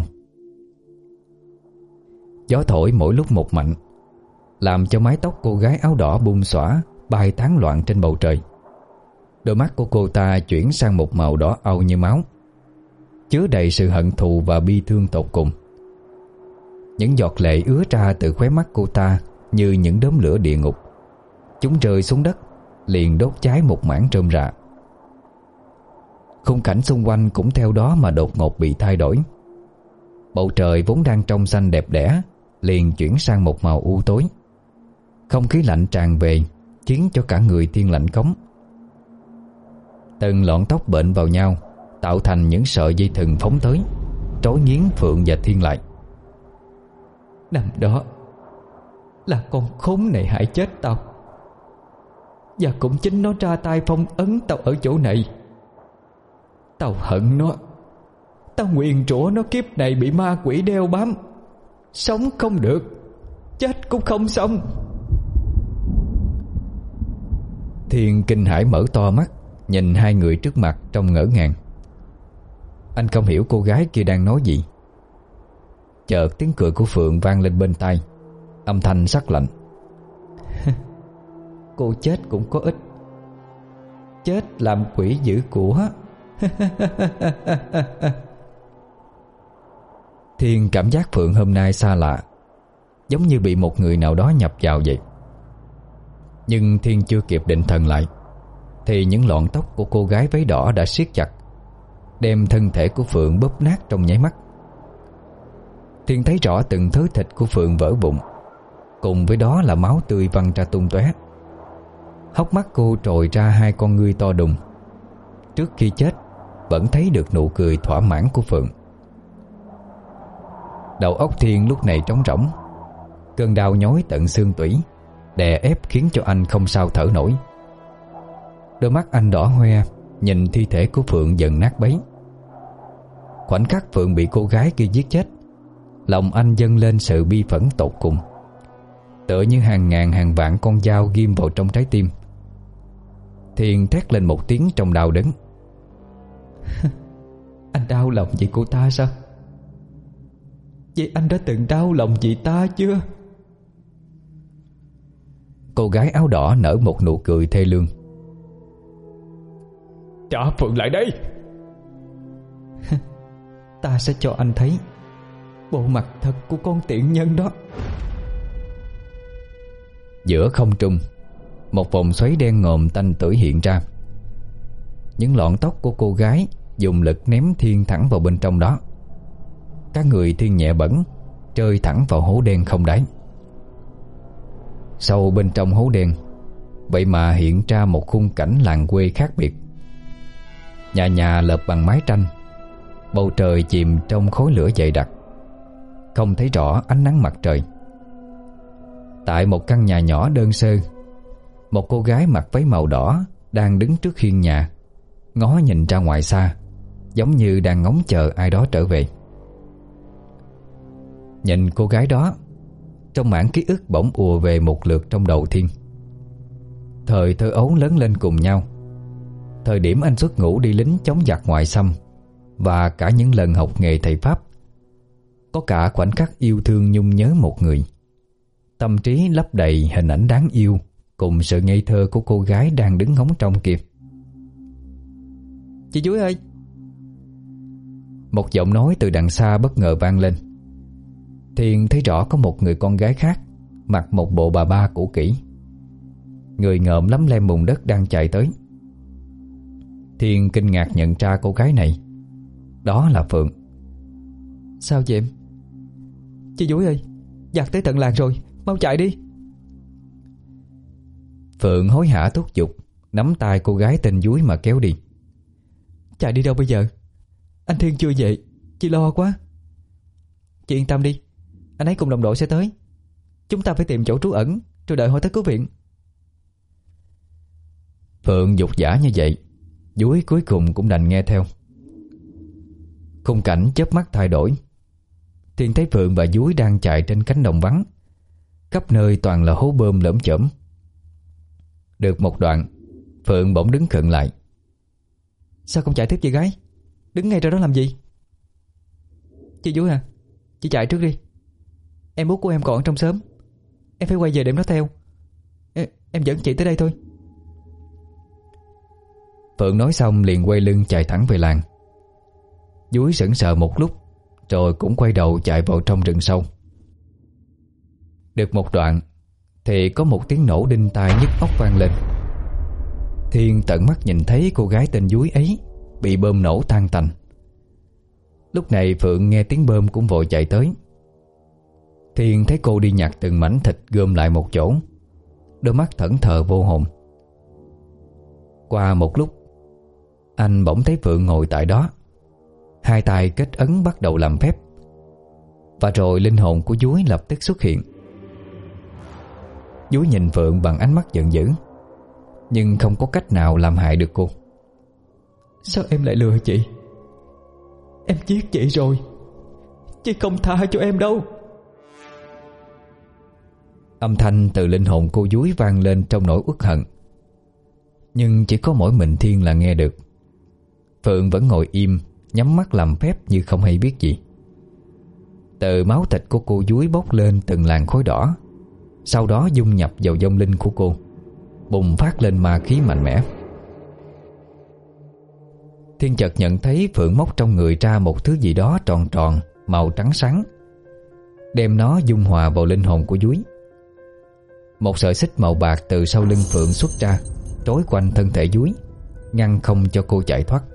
Gió thổi mỗi lúc một mạnh, làm cho mái tóc cô gái áo đỏ bung xõa, bay tán loạn trên bầu trời. Đôi mắt của cô ta chuyển sang một màu đỏ au như máu, chứa đầy sự hận thù và bi thương tột cùng. Những giọt lệ ứa ra từ khóe mắt cô ta như những đốm lửa địa ngục. Chúng rơi xuống đất, liền đốt cháy một mảng rơm rạ. Khung cảnh xung quanh cũng theo đó mà đột ngột bị thay đổi. Bầu trời vốn đang trong xanh đẹp đẽ liền chuyển sang một màu u tối. Không khí lạnh tràn về, khiến cho cả người Thiên lạnh cống. Từng lọn tóc bệnh vào nhau, tạo thành những sợi dây thừng phóng tới, trói nghiến Phượng và Thiên lại. Năm đó là con khốn này hại chết tao, và cũng chính nó ra tay phong ấn tao ở chỗ này. Tao hận nó, tao nguyền rủa nó kiếp này bị ma quỷ đeo bám, sống không được, chết cũng không xong. Thiên kinh hãi mở to mắt, nhìn hai người trước mặt trong ngỡ ngàng. Anh không hiểu cô gái kia đang nói gì. Chợt tiếng cười của Phượng vang lên bên tai, âm thanh sắc lạnh. Cô chết cũng có ích, chết làm quỷ giữ của. Thiên cảm giác Phượng hôm nay xa lạ, giống như bị một người nào đó nhập vào vậy. Nhưng Thiên chưa kịp định thần lại, thì những lọn tóc của cô gái váy đỏ đã siết chặt, đem thân thể của Phượng bóp nát trong nháy mắt. Thiên thấy rõ từng thớ thịt của Phượng vỡ bụng, cùng với đó là máu tươi văng ra tung tóe. Hốc mắt cô trồi ra hai con ngươi to đùng. Trước khi chết vẫn thấy được nụ cười thỏa mãn của Phượng. Đầu óc Thiên lúc này trống rỗng. Cơn đau nhói tận xương tủy đè ép khiến cho anh không sao thở nổi. Đôi mắt anh đỏ hoe, nhìn thi thể của Phượng dần nát bấy. Khoảnh khắc Phượng bị cô gái kia giết chết, lòng anh dâng lên sự bi phẫn tột cùng, tựa như hàng ngàn hàng vạn con dao ghim vào trong trái tim. Thiên thét lên một tiếng trong đau đớn. Anh đau lòng vì cô ta sao? Vậy anh đã từng đau lòng vì ta chưa? Cô gái áo đỏ nở một nụ cười thê lương. Trả Phượng lại đây. Ta sẽ cho anh thấy bộ mặt thật của con tiện nhân đó. Giữa không trung, một vòng xoáy đen ngòm tanh tưởi hiện ra. Những lọn tóc của cô gái dùng lực ném Thiên thẳng vào bên trong đó. Cả người Thiên nhẹ bẫng, rơi thẳng vào hố đen không đáy. Sâu bên trong hố đen, vậy mà hiện ra một khung cảnh làng quê khác biệt. Nhà nhà lợp bằng mái tranh, bầu trời chìm trong khói lửa dày đặc, không thấy rõ ánh nắng mặt trời. Tại một căn nhà nhỏ đơn sơ, một cô gái mặc váy màu đỏ đang đứng trước hiên nhà, ngó nhìn ra ngoài xa, giống như đang ngóng chờ ai đó trở về. Nhìn cô gái đó, trong mảng ký ức bỗng ùa về một lượt trong đầu Thiên. Thời thơ ấu lớn lên cùng nhau, thời điểm anh xuất ngũ đi lính chống giặc ngoại xâm, và cả những lần học nghề thầy Pháp. Có cả khoảnh khắc yêu thương nhung nhớ một người. Tâm trí lấp đầy hình ảnh đáng yêu cùng sự ngây thơ của cô gái đang đứng ngóng trông kia. Chị Chuối ơi! Một giọng nói từ đằng xa bất ngờ vang lên. Thiên thấy rõ có một người con gái khác, mặc một bộ bà ba cũ kỹ. người ngợm lắm lem bùn đất đang chạy tới. Thiên kinh ngạc nhận ra cô gái này, đó là Phượng. Sao vậy em? Chị Dúi ơi, giặc tới tận làng rồi, mau chạy đi. Phượng hối hả thúc giục, nắm tay cô gái tên Dúi mà kéo đi. Chạy đi đâu bây giờ? Anh Thiên chưa về, chị lo quá. Chị yên tâm đi, anh ấy cùng đồng đội sẽ tới. Chúng ta phải tìm chỗ trú ẩn rồi đợi họ tới cứu viện. Phượng dục dã như vậy, Dúi cuối cùng cũng đành nghe theo. Khung cảnh chớp mắt thay đổi. Thiên thấy Phượng và Dúi đang chạy trên cánh đồng vắng, khắp nơi toàn là hố bơm lởm chởm. Được một đoạn, Phượng bỗng đứng khựng lại. Sao không chạy tiếp chị gái? Đứng ngay ra đó làm gì? Chị Dúi à, chị chạy trước đi. Em út của em còn ở trong xóm, em phải quay về đem nó theo. Em, em dẫn chị tới đây thôi. Phượng nói xong liền quay lưng chạy thẳng về làng. Dúi sững sờ một lúc, rồi cũng quay đầu chạy vào trong rừng sâu. Được một đoạn thì có một tiếng nổ đinh tai nhức óc vang lên. Thiên tận mắt nhìn thấy cô gái tên Dúi ấy bị bơm nổ tan tành. Lúc này Phượng nghe tiếng bơm cũng vội chạy tới. Thiên thấy cô đi nhặt từng mảnh thịt gom lại một chỗ, đôi mắt thẫn thờ vô hồn. Qua một lúc, anh bỗng thấy Phượng ngồi tại đó, hai tay kết ấn bắt đầu làm phép. Và rồi linh hồn của Dúi lập tức xuất hiện. Dúi nhìn Phượng bằng ánh mắt giận dữ, nhưng không có cách nào làm hại được cô. Sao em lại lừa chị? Em giết chị rồi, chị không tha cho em đâu. Âm thanh từ linh hồn cô Dúi vang lên trong nỗi uất hận. Nhưng chỉ có mỗi mình Thiên là nghe được. Phượng vẫn ngồi im, nhắm mắt làm phép như không hay biết gì. Từ máu thịt của cô Dúi bốc lên từng làn khói đỏ, sau đó dung nhập vào vong linh của cô, bùng phát lên ma khí mạnh mẽ. Thiên chợt nhận thấy Phượng móc trong người ra một thứ gì đó tròn tròn, màu trắng sáng, đem nó dung hòa vào linh hồn của Dúi. Một sợi xích màu bạc từ sau lưng Phượng xuất ra, trói quanh thân thể Dúi, ngăn không cho cô chạy thoát.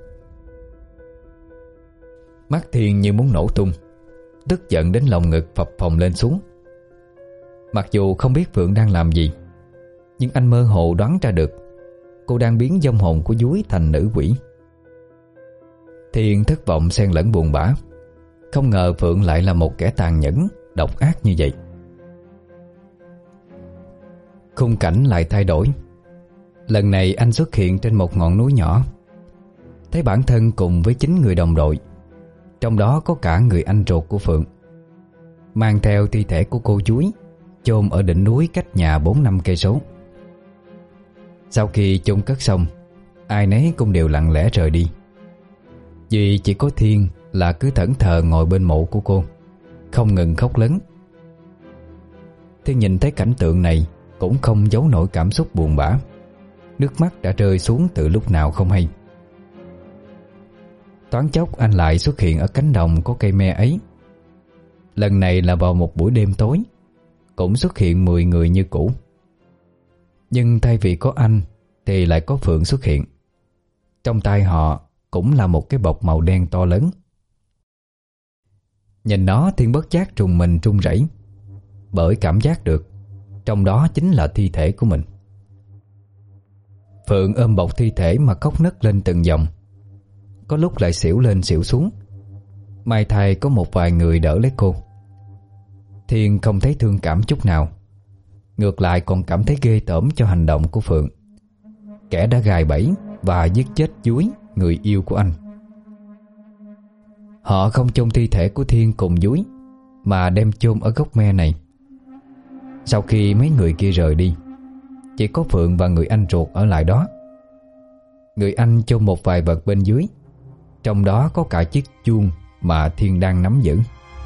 Mắt Thiên như muốn nổ tung, tức giận đến lòng ngực phập phồng lên xuống. Mặc dù không biết Phượng đang làm gì, nhưng anh mơ hồ đoán ra được cô đang biến vong hồn của Dúi thành nữ quỷ. Thiên thất vọng xen lẫn buồn bã, không ngờ Phượng lại là một kẻ tàn nhẫn, độc ác như vậy. Khung cảnh lại thay đổi. Lần này anh xuất hiện trên một ngọn núi nhỏ, thấy bản thân cùng với chín người đồng đội, trong đó có cả người anh ruột của Phượng, mang theo thi thể của cô Dúi chôn ở đỉnh núi cách nhà bốn năm cây số. Sau khi chôn cất xong, ai nấy cũng đều lặng lẽ rời đi. Vì chỉ có Thiên là cứ thẫn thờ ngồi bên mộ của cô, không ngừng khóc lớn. Thiên nhìn thấy cảnh tượng này cũng không giấu nổi cảm xúc buồn bã, nước mắt đã rơi xuống từ lúc nào không hay. Thoáng chốc anh lại xuất hiện ở cánh đồng có cây me ấy. Lần này là vào một buổi đêm tối, cũng xuất hiện mười người như cũ. Nhưng thay vì có anh thì lại có Phượng xuất hiện. Trong tay họ cũng là một cái bọc màu đen to lớn. Nhìn nó Thiên bất giác trùng mình run rẩy, bởi cảm giác được trong đó chính là thi thể của mình. Phượng ôm bọc thi thể mà khóc nấc lên từng dòng, có lúc lại xỉu lên xỉu xuống. May thay có một vài người đỡ lấy cô. Thiên không thấy thương cảm chút nào, ngược lại còn cảm thấy ghê tởm cho hành động của Phượng, kẻ đã gài bẫy và giết chết Dúi, người yêu của anh. Họ không chôn thi thể của Thiên cùng Dúi, mà đem chôn ở gốc me này. Sau khi mấy người kia rời đi, chỉ có Phượng và người anh ruột ở lại đó. Người anh chôn một vài vật bên dưới, trong đó có cả chiếc chuông mà Thiên đang nắm giữ.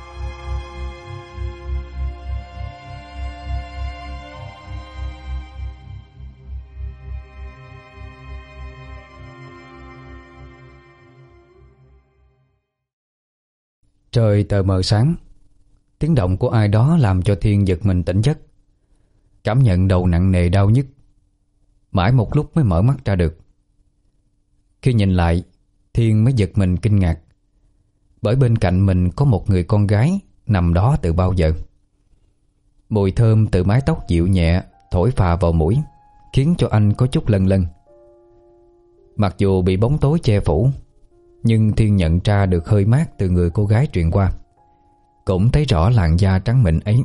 Trời tờ mờ sáng, tiếng động của ai đó làm cho Thiên giật mình tỉnh giấc. Cảm nhận đầu nặng nề đau nhức, Mãi một lúc mới mở mắt ra được. Khi nhìn lại, Thiên mới giật mình kinh ngạc, bởi bên cạnh mình có một người con gái nằm đó từ bao giờ. Mùi thơm từ mái tóc dịu nhẹ thổi phà vào mũi, khiến cho anh có chút lân lân. Mặc dù bị bóng tối che phủ, nhưng Thiên nhận ra được hơi mát từ người cô gái truyền qua, cũng thấy rõ làn da trắng mịn ấy.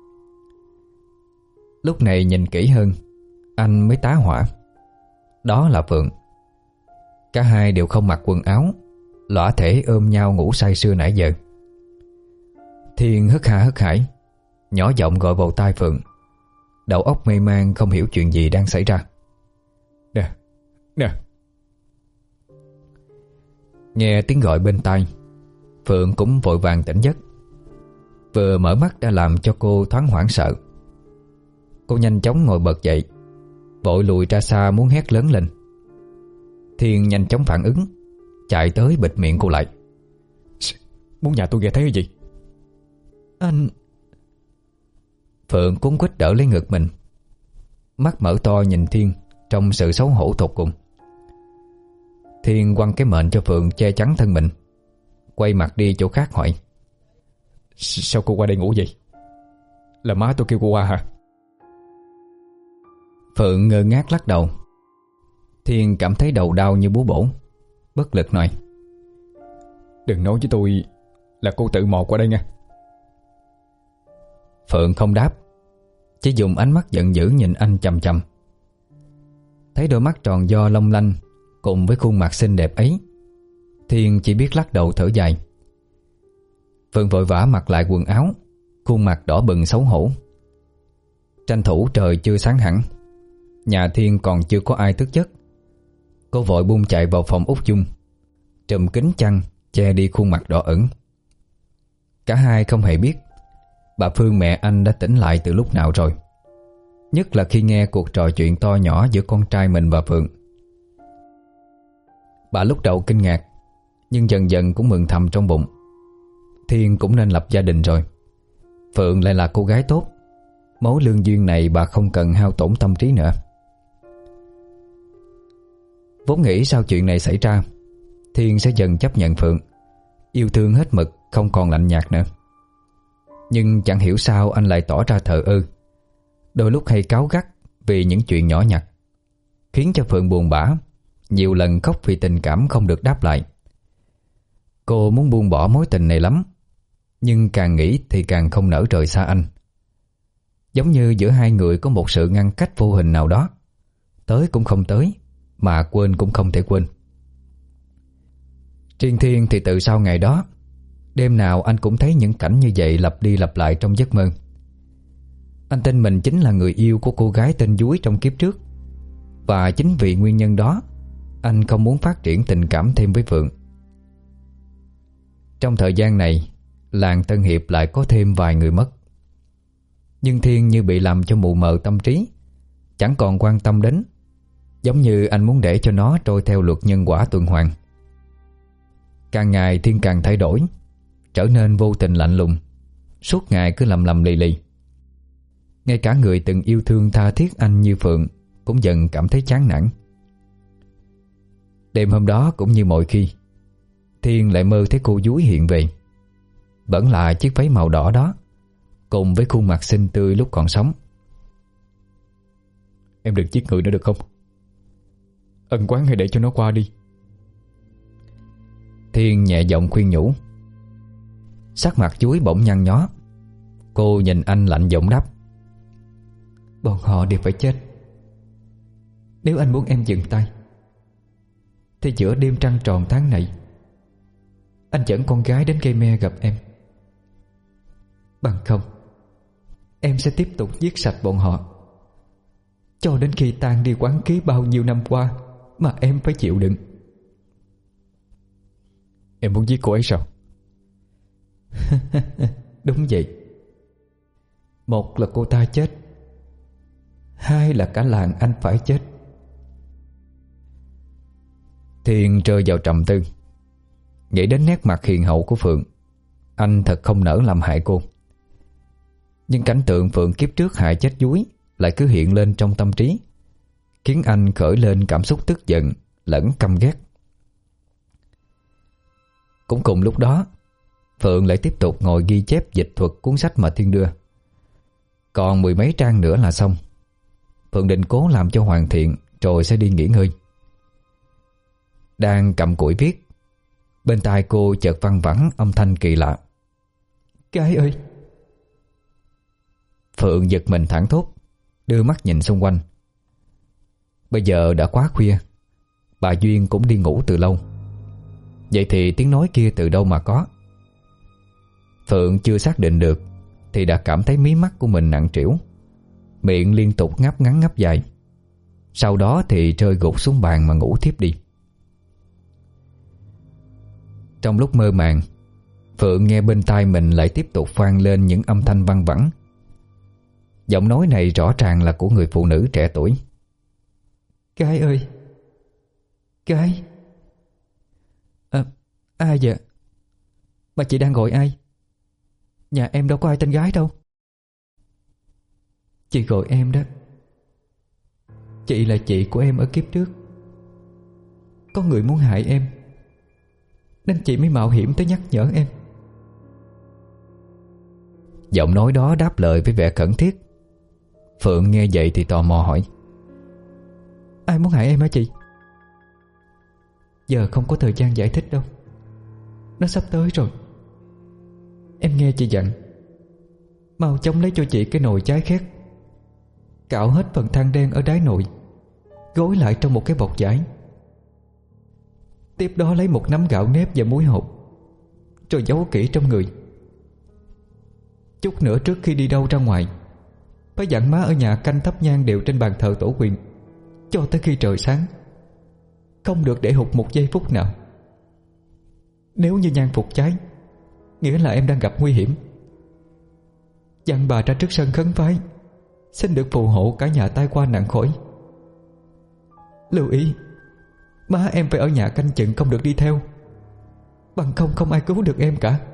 Lúc này nhìn kỹ hơn, anh mới tá hỏa. Đó là Phượng. Cả hai đều không mặc quần áo, lõa thể ôm nhau ngủ say sưa nãy giờ. Thiên hất ha hất hải, nhỏ giọng gọi vào tai Phượng, đầu óc mê man không hiểu chuyện gì đang xảy ra. Nè, nè. Nghe tiếng gọi bên tai, Phượng cũng vội vàng tỉnh giấc. Vừa mở mắt đã làm cho cô thoáng hoảng sợ. Cô nhanh chóng ngồi bật dậy, vội lùi ra xa muốn hét lớn lên. Thiên nhanh chóng phản ứng, chạy tới bịt miệng cô lại. Muốn nhà tôi nghe thấy cái gì? Anh... Phượng cuống quýt đỡ lấy ngực mình, mắt mở to nhìn Thiên trong sự xấu hổ tột cùng. Thiên quăng cái mền cho Phượng che chắn thân mình, quay mặt đi chỗ khác hỏi. Sao cô qua đây ngủ vậy? Là má tôi kêu cô qua hả? Phượng ngơ ngác lắc đầu. Thiên cảm thấy đầu đau như búa bổ, bất lực nói. Đừng nói với tôi là cô tự mò qua đây nha. Phượng không đáp, chỉ dùng ánh mắt giận dữ nhìn anh chằm chằm. Thấy đôi mắt tròn do long lanh cùng với khuôn mặt xinh đẹp ấy, Thiên chỉ biết lắc đầu thở dài. Phượng vội vã mặc lại quần áo, khuôn mặt đỏ bừng xấu hổ. Tranh thủ trời chưa sáng hẳn, nhà Thiên còn chưa có ai thức giấc. Cô vội buông chạy vào phòng út Dung, trùm kín chăn che đi khuôn mặt đỏ ửng. Cả hai không hề biết bà Phương mẹ anh đã tỉnh lại từ lúc nào rồi, nhất là khi nghe cuộc trò chuyện to nhỏ giữa con trai mình và Phượng. Bà lúc đầu kinh ngạc, nhưng dần dần cũng mừng thầm trong bụng. Thiên cũng nên lập gia đình rồi. Phượng lại là cô gái tốt, mối lương duyên này bà không cần hao tổn tâm trí nữa. Vốn nghĩ sau chuyện này xảy ra, Thiên sẽ dần chấp nhận Phượng, yêu thương hết mực, không còn lạnh nhạt nữa. Nhưng chẳng hiểu sao anh lại tỏ ra thờ ơ, đôi lúc hay cáu gắt vì những chuyện nhỏ nhặt, khiến cho Phượng buồn bã, nhiều lần khóc vì tình cảm không được đáp lại. Cô muốn buông bỏ mối tình này lắm, nhưng càng nghĩ thì càng không nỡ rời xa anh. Giống như giữa hai người có một sự ngăn cách vô hình nào đó, tới cũng không tới, mà quên cũng không thể quên. Riêng Thiên thì từ sau ngày đó, đêm nào anh cũng thấy những cảnh như vậy lặp đi lặp lại trong giấc mơ. Anh tin mình chính là người yêu của cô gái tên Dúi trong kiếp trước, và chính vì nguyên nhân đó, anh không muốn phát triển tình cảm thêm với Phượng. Trong thời gian này, làng Tân Hiệp lại có thêm vài người mất. Nhưng Thiên như bị làm cho mù mờ tâm trí, chẳng còn quan tâm đến, giống như anh muốn để cho nó trôi theo luật nhân quả tuần hoàn. Càng ngày Thiên càng thay đổi, trở nên vô tình lạnh lùng, suốt ngày cứ lầm lầm lì lì. Ngay cả người từng yêu thương tha thiết anh như Phượng cũng dần cảm thấy chán nản. Đêm hôm đó cũng như mọi khi, Thiên lại mơ thấy cô Dúi hiện về, vẫn là chiếc váy màu đỏ đó, cùng với khuôn mặt xinh tươi lúc còn sống. Em đừng giết người nữa được không? Ân quán hãy để cho nó qua đi. Thiên nhẹ giọng khuyên nhủ. Sắc mặt Dúi bỗng nhăn nhó. Cô nhìn anh lạnh giọng đáp. Bọn họ đều phải chết. Nếu anh muốn em dừng tay, thì giữa đêm trăng tròn tháng này, anh dẫn con gái đến cây me gặp em. Bằng không, em sẽ tiếp tục giết sạch bọn họ, cho đến khi tan đi oán khí bao nhiêu năm qua mà em phải chịu đựng. Em muốn giết cô ấy sao? Đúng vậy. Một là cô ta chết, hai là cả làng anh phải chết. Thiên rơi vào trầm tư. Nghĩ đến nét mặt hiền hậu của Phượng, anh thật không nỡ làm hại cô. Nhưng cảnh tượng Phượng kiếp trước hại chết Dúi lại cứ hiện lên trong tâm trí, khiến anh khởi lên cảm xúc tức giận lẫn căm ghét. Cũng cùng lúc đó, Phượng lại tiếp tục ngồi ghi chép dịch thuật cuốn sách mà Thiên đưa. Còn mười mấy trang nữa là xong. Phượng định cố làm cho hoàn thiện rồi sẽ đi nghỉ ngơi. Đang cầm cụi viết, bên tai cô chợt văng vẳng âm thanh kỳ lạ. Gái ơi! Phượng giật mình thảng thốt, đưa mắt nhìn xung quanh. Bây giờ đã quá khuya, bà Duyên cũng đi ngủ từ lâu. Vậy thì tiếng nói kia từ đâu mà có? Phượng chưa xác định được thì đã cảm thấy mí mắt của mình nặng trĩu, miệng liên tục ngáp ngắn ngáp dài. Sau đó thì rơi gục xuống bàn mà ngủ thiếp đi. Trong lúc mơ màng, Phượng nghe bên tai mình lại tiếp tục vang lên những âm thanh văng vẳng. Giọng nói này rõ ràng là của người phụ nữ trẻ tuổi. Gái ơi! Gái! À, ai vậy? Mà chị đang gọi ai? Nhà em đâu có ai tên Gái đâu. Chị gọi em đó. Chị là chị của em ở kiếp trước. Có người muốn hại em, nên chị mới mạo hiểm tới nhắc nhở em. Giọng nói đó đáp lời với vẻ khẩn thiết. Phượng nghe vậy thì tò mò hỏi: Ai muốn hại em hả chị? Giờ không có thời gian giải thích đâu, nó sắp tới rồi. Em nghe chị dặn, mau chóng lấy cho chị cái nồi cháy khét, cạo hết phần than đen ở đáy nồi, gói lại trong một cái bọc vải. Tiếp đó lấy một nắm gạo nếp và muối hột, rồi giấu kỹ trong người. Chút nữa trước khi đi đâu ra ngoài, phải dặn má ở nhà canh thắp nhang đều trên bàn thờ tổ quyền cho tới khi trời sáng, không được để hụt một giây phút nào. Nếu như nhang phục cháy, nghĩa là em đang gặp nguy hiểm. Dặn bà ra trước sân khấn vái, xin được phù hộ cả nhà tai qua nạn khỏi. Lưu ý, má em phải ở nhà canh chừng, không được đi theo, bằng không không ai cứu được em cả.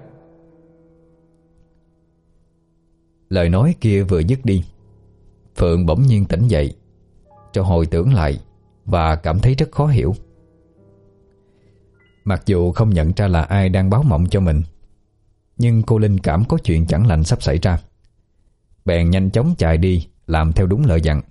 Lời nói kia vừa dứt đi, Phượng bỗng nhiên tỉnh dậy, cho hồi tưởng lại và cảm thấy rất khó hiểu. Mặc dù không nhận ra là ai đang báo mộng cho mình, nhưng cô linh cảm có chuyện chẳng lành sắp xảy ra, bèn nhanh chóng chạy đi làm theo đúng lời dặn.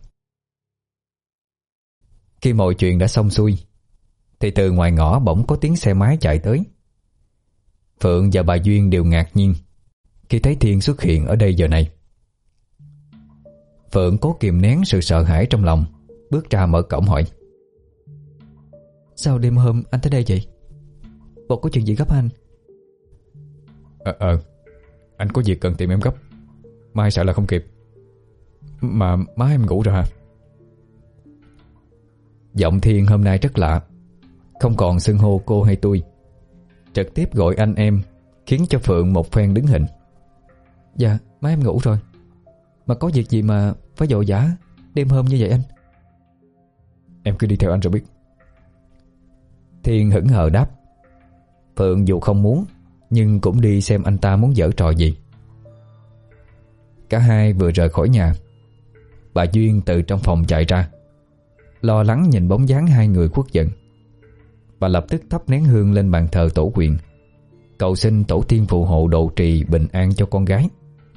Khi mọi chuyện đã xong xuôi thì từ ngoài ngõ bỗng có tiếng xe máy chạy tới. Phượng và bà Duyên đều ngạc nhiên khi thấy Thiên xuất hiện ở đây giờ này. Phượng cố kìm nén sự sợ hãi trong lòng, bước ra mở cổng hỏi: Sao đêm hôm anh tới đây vậy? Bộ có chuyện gì gấp anh? Ờ ờ Anh có việc cần tìm em gấp, mai sợ là không kịp. Mà má em ngủ rồi hả? Giọng Thiên hôm nay rất lạ, không còn xưng hô cô hay tôi, trực tiếp gọi anh em, khiến cho Phượng một phen đứng hình. Dạ, má em ngủ rồi. Mà có việc gì mà phải vội vã đêm hôm như vậy anh? Em cứ đi theo anh rồi biết. Thiên hững hờ đáp. Phượng dù không muốn, nhưng cũng đi xem anh ta muốn giở trò gì. Cả hai vừa rời khỏi nhà, bà Duyên từ trong phòng chạy ra, lo lắng nhìn bóng dáng hai người khuất giận. Bà lập tức thắp nén hương lên bàn thờ tổ quyền, cầu xin tổ tiên phù hộ độ trì bình an cho con gái.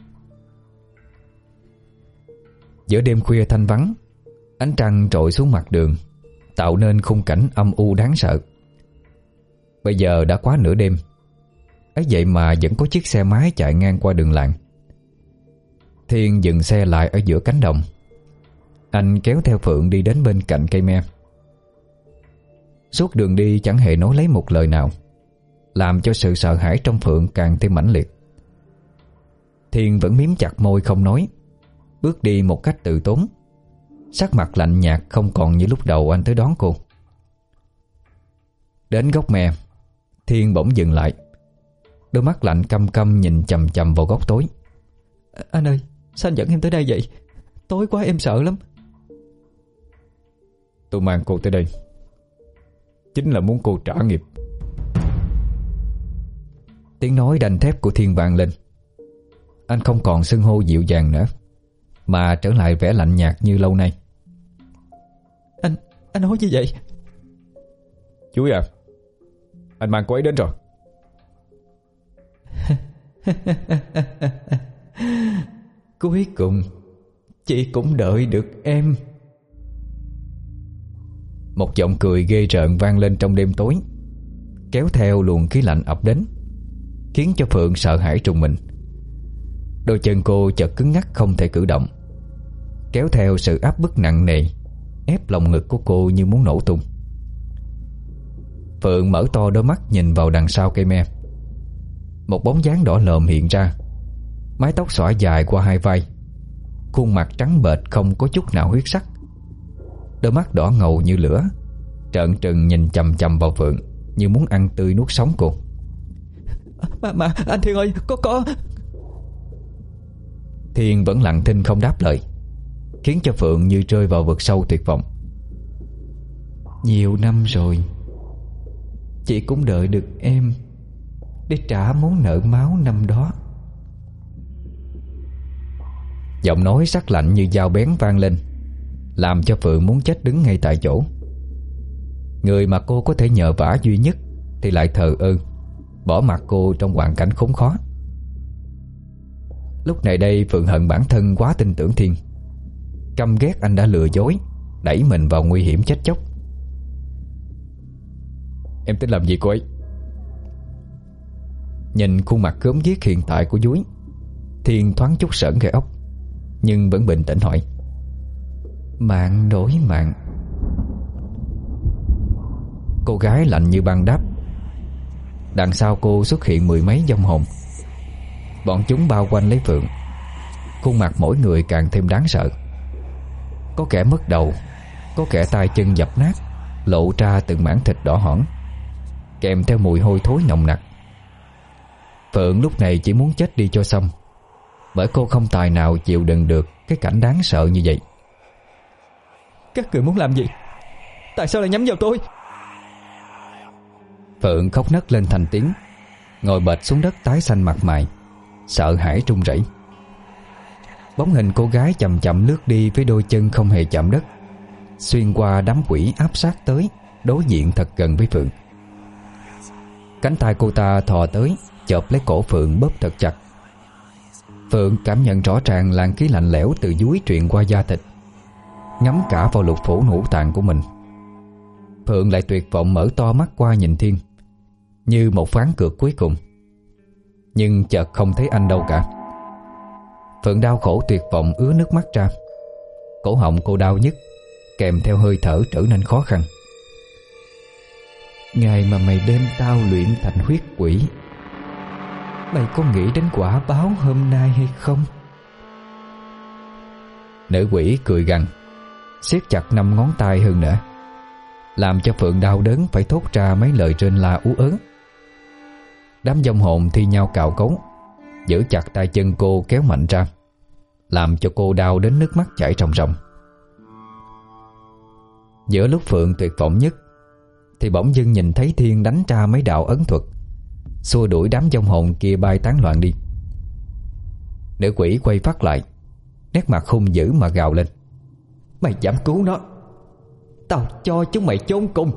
Giữa đêm khuya thanh vắng, ánh trăng trội xuống mặt đường, tạo nên khung cảnh âm u đáng sợ. Bây giờ đã quá nửa đêm, ấy vậy mà vẫn có chiếc xe máy chạy ngang qua đường làng. Thiên dừng xe lại ở giữa cánh đồng. Anh kéo theo Phượng đi đến bên cạnh cây me. Suốt đường đi chẳng hề nói lấy một lời nào, làm cho sự sợ hãi trong Phượng càng thêm mãnh liệt. Thiên vẫn miếm chặt môi không nói, bước đi một cách tự tốn, sắc mặt lạnh nhạt không còn như lúc đầu anh tới đón cô. Đến gốc me, Thiên bỗng dừng lại, đôi mắt lạnh căm căm nhìn chằm chằm vào góc tối. Anh ơi, sao anh dẫn em tới đây vậy? Tối quá em sợ lắm. Tôi mang cô tới đây chính là muốn cô trả nghiệp. Tiếng nói đanh thép của Thiên vang lên. Anh không còn xưng hô dịu dàng nữa, mà trở lại vẻ lạnh nhạt như lâu nay. Anh nói gì vậy? Chuối à, anh mang cô ấy đến rồi. Cuối cùng chị cũng đợi được em. Một giọng cười ghê rợn vang lên trong đêm tối, kéo theo luồng khí lạnh ập đến, khiến cho Phượng sợ hãi trùng mình. Đôi chân cô chợt cứng ngắc không thể cử động, kéo theo sự áp bức nặng nề ép lòng ngực của cô như muốn nổ tung. Phượng mở to đôi mắt nhìn vào đằng sau cây me. Một bóng dáng đỏ lòm hiện ra, mái tóc xõa dài qua hai vai, khuôn mặt trắng bệch không có chút nào huyết sắc. Đôi mắt đỏ ngầu như lửa, trợn trừng nhìn chằm chằm vào Phượng như muốn ăn tươi nuốt sống cô. Mà mà anh Thiên ơi, có có Thiên vẫn lặng thinh không đáp lời, khiến cho Phượng như rơi vào vực sâu tuyệt vọng. Nhiều năm rồi, chị cũng đợi được em để trả món nợ máu năm đó. Giọng nói sắc lạnh như dao bén vang lên, làm cho Phượng muốn chết đứng ngay tại chỗ. Người mà cô có thể nhờ vả duy nhất thì lại thờ ơ, bỏ mặc cô trong hoàn cảnh khốn khó. Lúc này đây Phượng hận bản thân quá tin tưởng Thiên, căm ghét anh đã lừa dối, đẩy mình vào nguy hiểm chết chóc. Em tính làm gì cô ấy? Nhìn khuôn mặt gớm ghiếc hiện tại của Dúi, Thiên thoáng chút sởn gai ốc, nhưng vẫn bình tĩnh hỏi. Mạng đổi mạng. Cô gái lạnh như băng đáp. Đằng sau cô xuất hiện mười mấy vong hồn. Bọn chúng bao quanh lấy Phượng, khuôn mặt mỗi người càng thêm đáng sợ. Có kẻ mất đầu, có kẻ tay chân dập nát, lộ ra từng mảng thịt đỏ hỏn, kèm theo mùi hôi thối nồng nặc. Phượng lúc này chỉ muốn chết đi cho xong, bởi cô không tài nào chịu đựng được cái cảnh đáng sợ như vậy. Các người muốn làm gì? Tại sao lại nhắm vào tôi? Phượng khóc nấc lên thành tiếng, ngồi bệt xuống đất tái xanh mặt mày, sợ hãi run rẩy. Bóng hình cô gái chậm chậm lướt đi với đôi chân không hề chạm đất, xuyên qua đám quỷ áp sát tới, đối diện thật gần với Phượng. Cánh tay cô ta thò tới, chộp lấy cổ Phượng bóp thật chặt. Phượng cảm nhận rõ ràng làn khí lạnh lẽo từ dúi truyền qua da thịt, ngấm cả vào lục phủ ngũ tạng của mình. Phượng lại tuyệt vọng mở to mắt qua nhìn Thiên, như một ván cược cuối cùng. Nhưng chợt không thấy anh đâu cả. Phượng đau khổ tuyệt vọng ứa nước mắt ra. Cổ họng cô đau nhức, kèm theo hơi thở trở nên khó khăn. Ngày mà mày đem tao luyện thành huyết quỷ, mày có nghĩ đến quả báo hôm nay hay không? Nữ quỷ cười gằn, siết chặt năm ngón tay hơn nữa, làm cho Phượng đau đớn phải thốt ra mấy lời rên la ú ớ. Đám vong hồn thi nhau cào cấu, giữ chặt tay chân cô kéo mạnh ra, làm cho cô đau đến nước mắt chảy ròng ròng. Giữa lúc Phượng tuyệt vọng nhất thì bỗng dưng nhìn thấy Thiên đánh ra mấy đạo ấn thuật, xua đuổi đám vong hồn kia bay tán loạn đi. Nữ quỷ quay phát lại, nét mặt hung dữ mà gào lên. Mày dám cứu nó, tao cho chúng mày chôn cùng.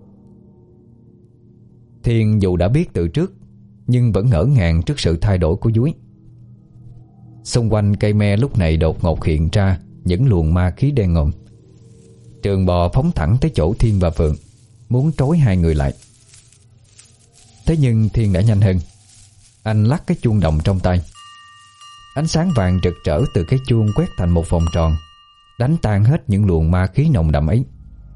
Thiên dù đã biết từ trước, nhưng vẫn ngỡ ngàng trước sự thay đổi của Dúi. Xung quanh cây me lúc này đột ngột hiện ra những luồng ma khí đen ngòm. Trường bò phóng thẳng tới chỗ Thiên và Phượng, muốn trói hai người lại. Thế nhưng Thiên đã nhanh hơn. Anh lắc cái chuông đồng trong tay. Ánh sáng vàng rực rỡ từ cái chuông quét thành một vòng tròn, đánh tan hết những luồng ma khí nồng đậm ấy.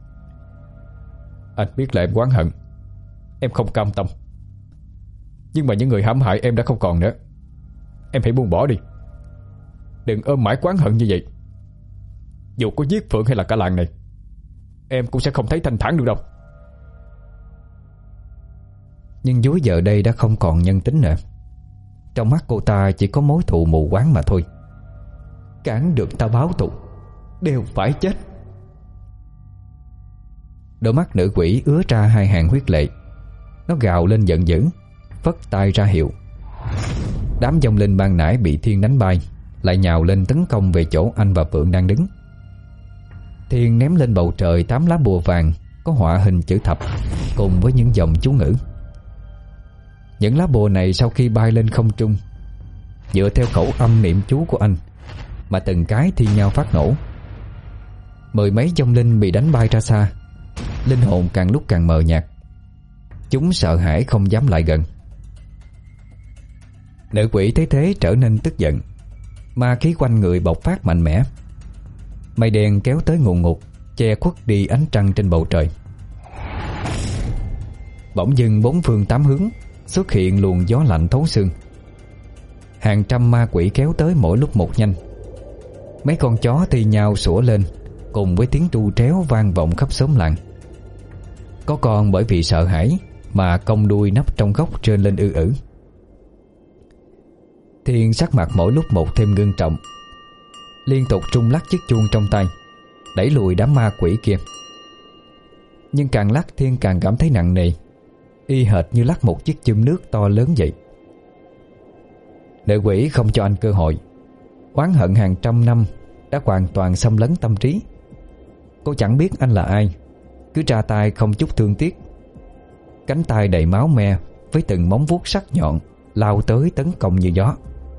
Anh biết là em oán hận, em không cam tâm, nhưng mà những người hãm hại em đã không còn nữa. Em hãy buông bỏ đi, đừng ôm mãi oán hận như vậy. Dù có giết Phượng hay là cả làng này, em cũng sẽ không thấy thanh thản được đâu. Nhưng Dúi giờ đây đã không còn nhân tính nữa. Trong mắt cô ta chỉ có mối thù mù quáng mà thôi. Cản được ta báo thù đều phải chết. Đôi mắt nữ quỷ ứa ra hai hàng huyết lệ. Nó gào lên giận dữ, phất tay ra hiệu. Đám vong linh ban nãy bị Thiên đánh bay lại nhào lên tấn công về chỗ anh và Phượng đang đứng. Thiên ném lên bầu trời tám lá bùa vàng có họa hình chữ thập cùng với những dòng chú ngữ. Những lá bùa này sau khi bay lên không trung, dựa theo khẩu âm niệm chú của anh mà từng cái thi nhau phát nổ. Mười mấy vong linh bị đánh bay ra xa, linh hồn càng lúc càng mờ nhạt. Chúng sợ hãi không dám lại gần. Nữ quỷ thấy thế trở nên tức giận, ma khí quanh người bộc phát mạnh mẽ. Mây đen kéo tới ngùn ngụt, che khuất đi ánh trăng trên bầu trời. Bỗng dưng bốn phương tám hướng xuất hiện luồng gió lạnh thấu xương. Hàng trăm ma quỷ kéo tới mỗi lúc một nhanh. Mấy con chó thi nhau sủa lên, cùng với tiếng tru tréo vang vọng khắp xóm làng. Có con bởi vì sợ hãi mà cong đuôi nấp trong góc trên lên ư ử. Thiên sắc mặt mỗi lúc một thêm ngưng trọng, liên tục trung lắc chiếc chuông trong tay, đẩy lùi đám ma quỷ kia. Nhưng càng lắc Thiên càng cảm thấy nặng nề, y hệt như lắc một chiếc chum nước to lớn vậy. Nữ quỷ không cho anh cơ hội. Oán hận hàng trăm năm đã hoàn toàn xâm lấn tâm trí. Cô chẳng biết anh là ai, cứ ra tay không chút thương tiếc. Cánh tay đầy máu me với từng móng vuốt sắc nhọn lao tới tấn công như gió.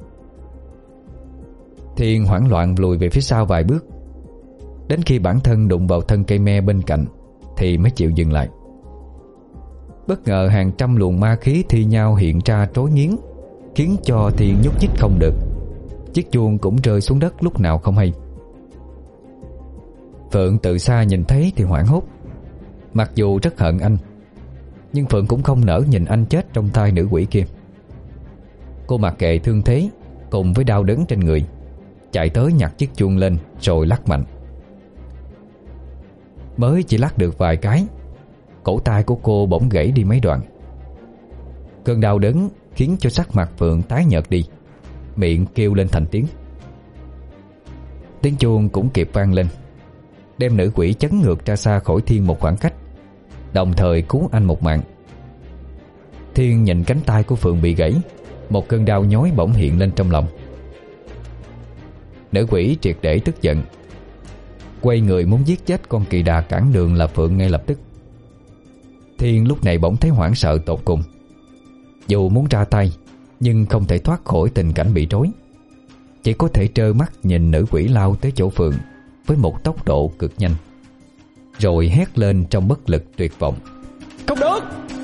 Thiên hoảng loạn lùi về phía sau vài bước. Đến khi bản thân đụng vào thân cây me bên cạnh thì mới chịu dừng lại. Bất ngờ hàng trăm luồng ma khí thi nhau hiện ra trối nghiến, khiến cho Thiên nhúc nhích không được. Chiếc chuông cũng rơi xuống đất lúc nào không hay. Phượng từ xa nhìn thấy thì hoảng hốt. Mặc dù rất hận anh, nhưng Phượng cũng không nỡ nhìn anh chết trong tay nữ quỷ kia. Cô mặc kệ thương thế cùng với đau đớn trên người, chạy tới nhặt chiếc chuông lên rồi lắc mạnh. Mới chỉ lắc được vài cái, cổ tay của cô bỗng gãy đi mấy đoạn. Cơn đau đớn khiến cho sắc mặt Phượng tái nhợt đi, miệng kêu lên thành tiếng. Tiếng chuông cũng kịp vang lên, đem nữ quỷ chấn ngược ra xa khỏi Thiên một khoảng cách, đồng thời cứu anh một mạng. Thiên nhìn cánh tay của Phượng bị gãy, một cơn đau nhói bỗng hiện lên trong lòng. Nữ quỷ triệt để tức giận, quay người muốn giết chết con kỳ đà cản đường là Phượng ngay lập tức. Thiên lúc này bỗng thấy hoảng sợ tột cùng. Dù muốn ra tay, nhưng không thể thoát khỏi tình cảnh bị trói. Chỉ có thể trơ mắt nhìn nữ quỷ lao tới chỗ Phượng với một tốc độ cực nhanh, rồi hét lên trong bất lực tuyệt vọng: Không được!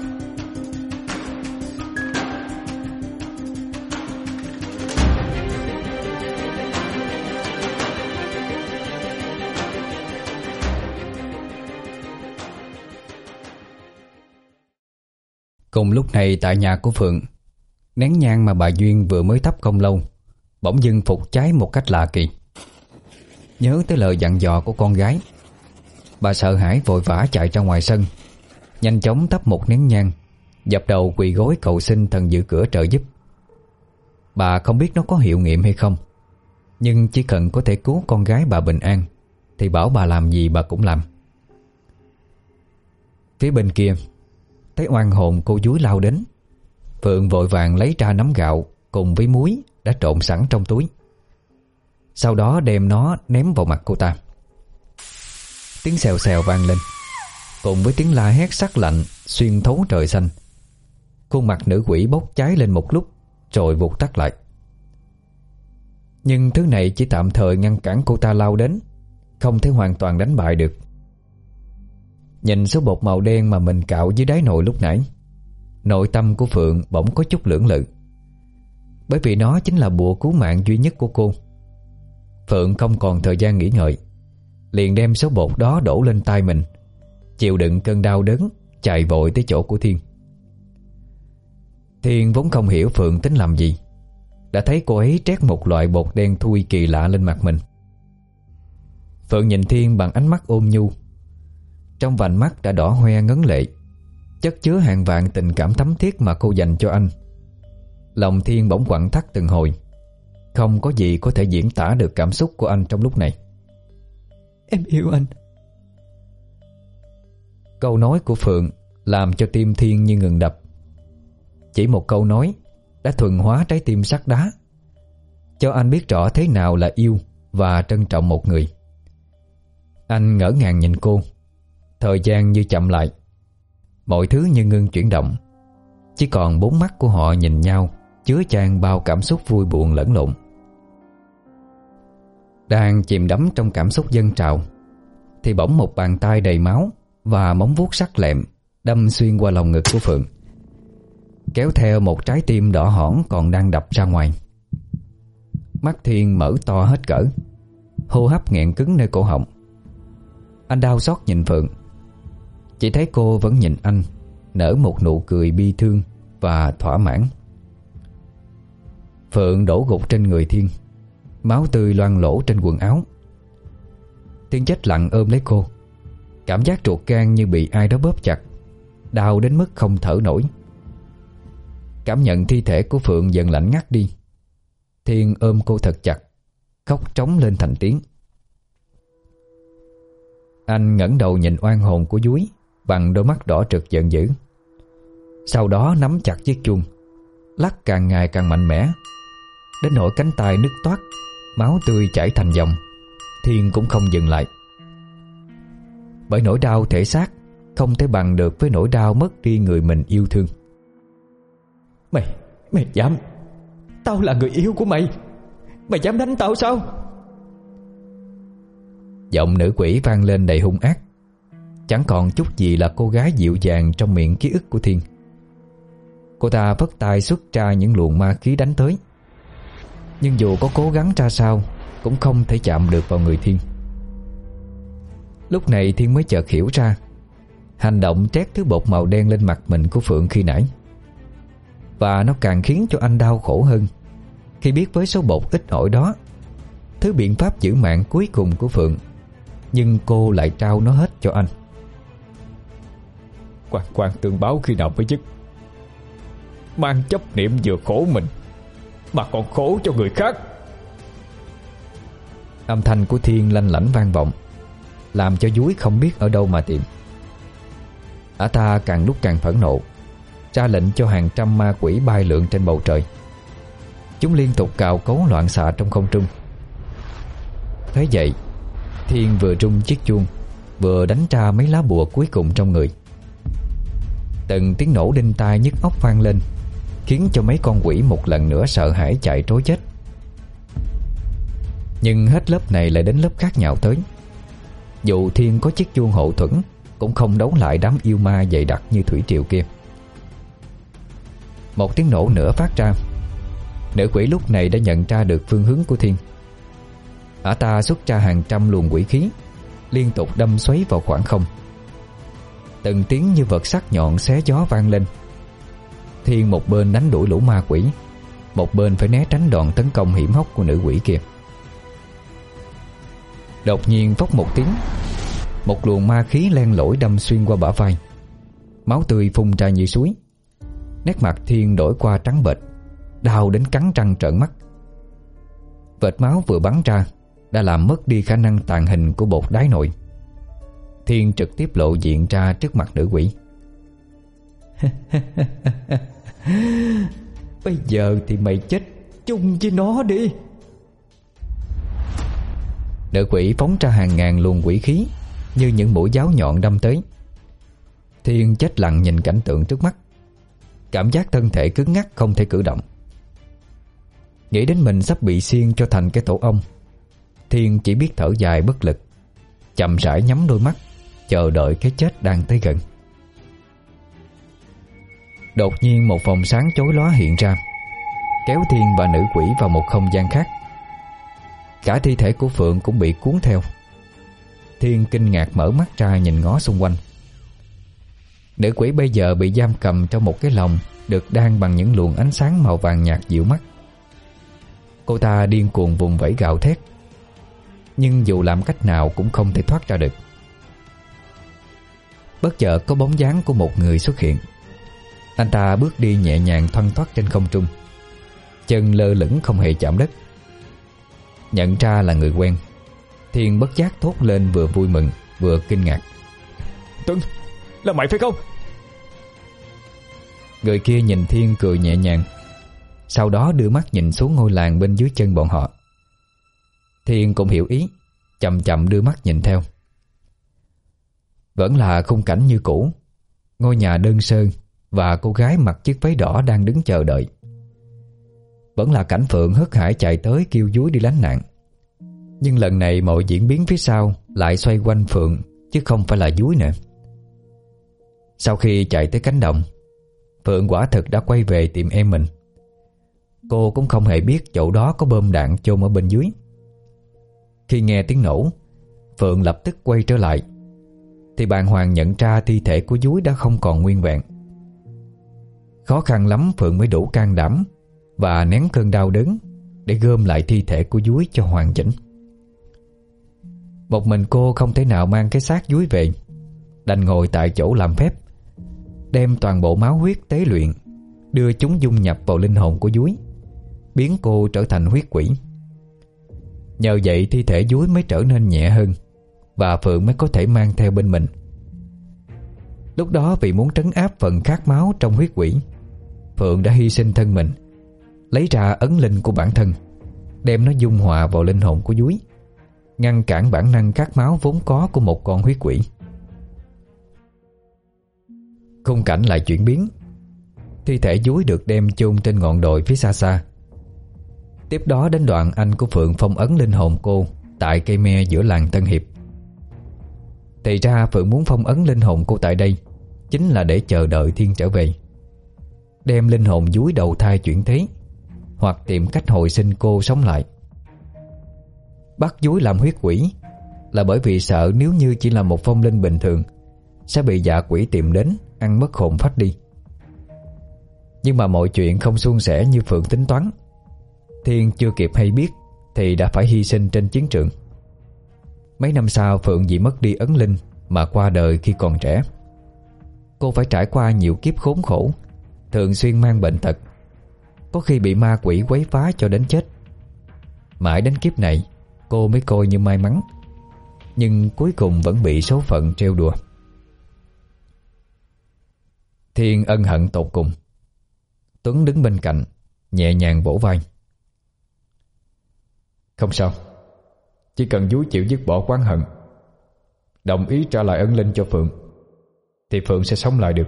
Cùng lúc này tại nhà của Phượng, nén nhang mà bà Duyên vừa mới thắp không lâu bỗng dưng phục cháy một cách lạ kỳ. Nhớ tới lời dặn dò của con gái, bà sợ hãi vội vã chạy ra ngoài sân, nhanh chóng thắp một nén nhang, dập đầu quỳ gối cầu xin thần giữ cửa trợ giúp. Bà không biết nó có hiệu nghiệm hay không, nhưng chỉ cần có thể cứu con gái bà bình an thì bảo bà làm gì bà cũng làm. Phía bên kia, thấy oan hồn cô dúi lao đến, Phượng vội vàng lấy ra nắm gạo cùng với muối đã trộn sẵn trong túi, sau đó đem nó ném vào mặt cô ta. Tiếng xèo xèo vang lên, cùng với tiếng la hét sắc lạnh xuyên thấu trời xanh. Khuôn mặt nữ quỷ bốc cháy lên một lúc rồi vụt tắt lại. Nhưng thứ này chỉ tạm thời ngăn cản cô ta lao đến, không thể hoàn toàn đánh bại được. Nhìn số bột màu đen mà mình cạo dưới đáy nồi lúc nãy, nội tâm của Phượng bỗng có chút lưỡng lự, bởi vì nó chính là bùa cứu mạng duy nhất của cô. Phượng không còn thời gian nghĩ ngợi, liền đem số bột đó đổ lên tay mình, chịu đựng cơn đau đớn, chạy vội tới chỗ của Thiên. Thiên vốn không hiểu Phượng tính làm gì, đã thấy cô ấy trét một loại bột đen thui kỳ lạ lên mặt mình. Phượng nhìn Thiên bằng ánh mắt ôn nhu, trong vành mắt đã đỏ hoe ngấn lệ, chất chứa hàng vạn tình cảm thấm thiết mà cô dành cho anh. Lòng Thiên bỗng quặn thắt từng hồi, không có gì có thể diễn tả được cảm xúc của anh trong lúc này. Em yêu anh. Câu nói của Phượng làm cho tim Thiên như ngừng đập. Chỉ một câu nói đã thuần hóa trái tim sắt đá, cho anh biết rõ thế nào là yêu và trân trọng một người. Anh ngỡ ngàng nhìn cô. Thời gian như chậm lại, mọi thứ như ngưng chuyển động. Chỉ còn bốn mắt của họ nhìn nhau, chứa chan bao cảm xúc vui buồn lẫn lộn. Đang chìm đắm trong cảm xúc dâng trào thì bỗng một bàn tay đầy máu và móng vuốt sắc lẹm đâm xuyên qua lòng ngực của Phượng, kéo theo một trái tim đỏ hỏn còn đang đập ra ngoài. Mắt Thiên mở to hết cỡ, hô hấp nghẹn cứng nơi cổ họng. Anh đau xót nhìn Phượng, chỉ thấy cô vẫn nhìn anh, nở một nụ cười bi thương và thỏa mãn. Phượng đổ gục trên người Thiên, máu tươi loang lỗ trên quần áo. Thiên chết lặng ôm lấy cô, cảm giác ruột gan như bị ai đó bóp chặt, đau đến mức không thở nổi. Cảm nhận thi thể của Phượng dần lạnh ngắt đi, Thiên ôm cô thật chặt, khóc trống lên thành tiếng. Anh ngẩng đầu nhìn oan hồn của Dúi bằng đôi mắt đỏ trực giận dữ. Sau đó nắm chặt chiếc chuông, lắc càng ngày càng mạnh mẽ, đến nỗi cánh tay nứt toác, máu tươi chảy thành dòng. Thiên cũng không dừng lại, bởi nỗi đau thể xác không thể bằng được với nỗi đau mất đi người mình yêu thương. Mày, mày dám? Tao là người yêu của mày, mày dám đánh tao sao? Giọng nữ quỷ vang lên đầy hung ác, chẳng còn chút gì là cô gái dịu dàng trong miệng ký ức của Thiên. Cô ta vất tay xuất ra những luồng ma khí đánh tới, nhưng dù có cố gắng ra sao cũng không thể chạm được vào người Thiên. Lúc này Thiên mới chợt hiểu ra hành động trét thứ bột màu đen lên mặt mình của Phượng khi nãy. Và nó càng khiến cho anh đau khổ hơn khi biết với số bột ít ỏi đó, thứ biện pháp giữ mạng cuối cùng của Phượng, nhưng cô lại trao nó hết cho anh. Quan quan tương báo khi nào mới dứt? Mang chấp niệm vừa khổ mình mà còn khổ cho người khác. Âm thanh của Thiên lanh lảnh vang vọng, làm cho Dúi không biết ở đâu mà tìm. Ả ta càng lúc càng phẫn nộ, ra lệnh cho hàng trăm ma quỷ bay lượn trên bầu trời. Chúng liên tục cào cấu loạn xạ trong không trung. Thế vậy, Thiên vừa rung chiếc chuông, vừa đánh ra mấy lá bùa cuối cùng trong người. Từng tiếng nổ đinh tai nhức óc vang lên, khiến cho mấy con quỷ một lần nữa sợ hãi chạy trối chết. Nhưng hết lớp này lại đến lớp khác nhào tới. Dù Thiên có chiếc chuông hộ thuẫn, cũng không đấu lại đám yêu ma dày đặc như thủy triều kia. Một tiếng nổ nữa phát ra. Nữ quỷ lúc này đã nhận ra được phương hướng của Thiên. Ả ta xuất ra hàng trăm luồng quỷ khí, liên tục đâm xoáy vào khoảng không. Từng tiếng như vật sắc nhọn xé gió vang lên. Thiên một bên đánh đuổi lũ ma quỷ, một bên phải né tránh đòn tấn công hiểm hóc của nữ quỷ kia. Đột nhiên phốc một tiếng, một luồng ma khí len lỏi đâm xuyên qua bả vai. Máu tươi phun ra như suối. Nét mặt Thiên đổi qua trắng bệch, đau đến cắn răng trợn mắt. Vệt máu vừa bắn ra đã làm mất đi khả năng tàn hình của bột đái nội. Thiên trực tiếp lộ diện ra trước mặt nữ quỷ. Bây giờ thì mày chết chung với nó đi. Nữ quỷ phóng ra hàng ngàn luồng quỷ khí như những mũi giáo nhọn đâm tới. Thiên chết lặng nhìn cảnh tượng trước mắt, cảm giác thân thể cứng ngắc không thể cử động. Nghĩ đến mình sắp bị xiên cho thành cái tổ ong, Thiên chỉ biết thở dài bất lực, chậm rãi nhắm đôi mắt, chờ đợi cái chết đang tới gần. Đột nhiên một vòng sáng chói lóa hiện ra, kéo Thiên và nữ quỷ vào một không gian khác. Cả thi thể của Phượng cũng bị cuốn theo. Thiên kinh ngạc mở mắt ra nhìn ngó xung quanh. Nữ quỷ bây giờ bị giam cầm trong một cái lồng được đan bằng những luồng ánh sáng màu vàng nhạt dịu mắt. Cô ta điên cuồng vùng vẫy gào thét, nhưng dù làm cách nào cũng không thể thoát ra được. Bất chợt có bóng dáng của một người xuất hiện. Anh ta bước đi nhẹ nhàng thoăn thoắt trên không trung, chân lơ lửng không hề chạm đất. Nhận ra là người quen, Thiên bất giác thốt lên, vừa vui mừng vừa kinh ngạc. Tuấn, là mày phải không? Người kia nhìn Thiên cười nhẹ nhàng, sau đó đưa mắt nhìn xuống ngôi làng bên dưới chân bọn họ. Thiên cũng hiểu ý, chậm chậm đưa mắt nhìn theo, Vẫn là khung cảnh như cũ, ngôi nhà đơn sơ và cô gái mặc chiếc váy đỏ đang đứng chờ đợi. Vẫn là cảnh Phượng hớt hải chạy tới kêu Dúi đi lánh nạn. Nhưng lần này mọi diễn biến phía sau lại xoay quanh Phượng, chứ không phải là Dúi nữa. Sau khi chạy tới cánh đồng, Phượng quả thực đã quay về tìm em mình. Cô cũng không hề biết chỗ đó có bom đạn chôn ở bên dưới. Khi nghe tiếng nổ, Phượng lập tức quay trở lại, thì bàng hoàng nhận ra thi thể của Dúi đã không còn nguyên vẹn. Khó khăn lắm Phượng mới đủ can đảm và nén cơn đau đớn để gom lại thi thể của Dúi cho hoàn chỉnh. Một mình cô không thể nào mang cái xác Dúi về, đành ngồi tại chỗ làm phép, đem toàn bộ máu huyết tế luyện, đưa chúng dung nhập vào linh hồn của Dúi, biến cô trở thành huyết quỷ. Nhờ vậy thi thể Dúi mới trở nên nhẹ hơn, và Phượng mới có thể mang theo bên mình. Lúc đó vì muốn trấn áp phần khát máu trong huyết quỷ, Phượng đã hy sinh thân mình, lấy ra ấn linh của bản thân, đem nó dung hòa vào linh hồn của Dúi, ngăn cản bản năng khát máu vốn có của một con huyết quỷ. Khung cảnh lại chuyển biến. Thi thể Dúi được đem chôn trên ngọn đồi phía xa xa. Tiếp đó đến đoạn anh của Phượng phong ấn linh hồn cô tại cây me giữa làng Tân Hiệp. Thì ra Phượng muốn phong ấn linh hồn cô tại đây chính là để chờ đợi Thiên trở về, đem linh hồn Dúi đầu thai chuyển thế, hoặc tìm cách hồi sinh cô sống lại. Bắt Dúi làm huyết quỷ là bởi vì sợ nếu như chỉ là một vong linh bình thường sẽ bị dạ quỷ tìm đến ăn mất hồn phách đi. Nhưng mà mọi chuyện không suôn sẻ như Phượng tính toán. Thiên chưa kịp hay biết thì đã phải hy sinh trên chiến trường. Mấy năm sau Phượng vì mất đi ấn linh mà qua đời khi còn trẻ. Cô phải trải qua nhiều kiếp khốn khổ, thường xuyên mang bệnh tật, có khi bị ma quỷ quấy phá cho đến chết. Mãi đến kiếp này cô mới coi như may mắn, nhưng cuối cùng vẫn bị số phận trêu đùa. Thiên ân hận tột cùng. Tuấn đứng bên cạnh nhẹ nhàng vỗ vai. Không sao, chỉ cần Dúi chịu dứt bỏ oán hận, đồng ý trả lại ân linh cho Phượng, thì Phượng sẽ sống lại được.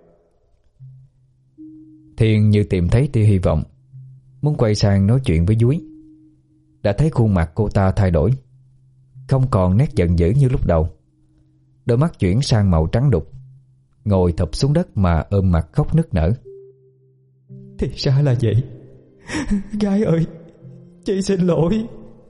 Thiên như tìm thấy tia hy vọng, muốn quay sang nói chuyện với Dúi. Đã thấy khuôn mặt cô ta thay đổi, không còn nét giận dữ như lúc đầu. Đôi mắt chuyển sang màu trắng đục, ngồi thụp xuống đất mà ôm mặt khóc nức nở. Thì ra là vậy. Gái ơi, chị xin lỗi.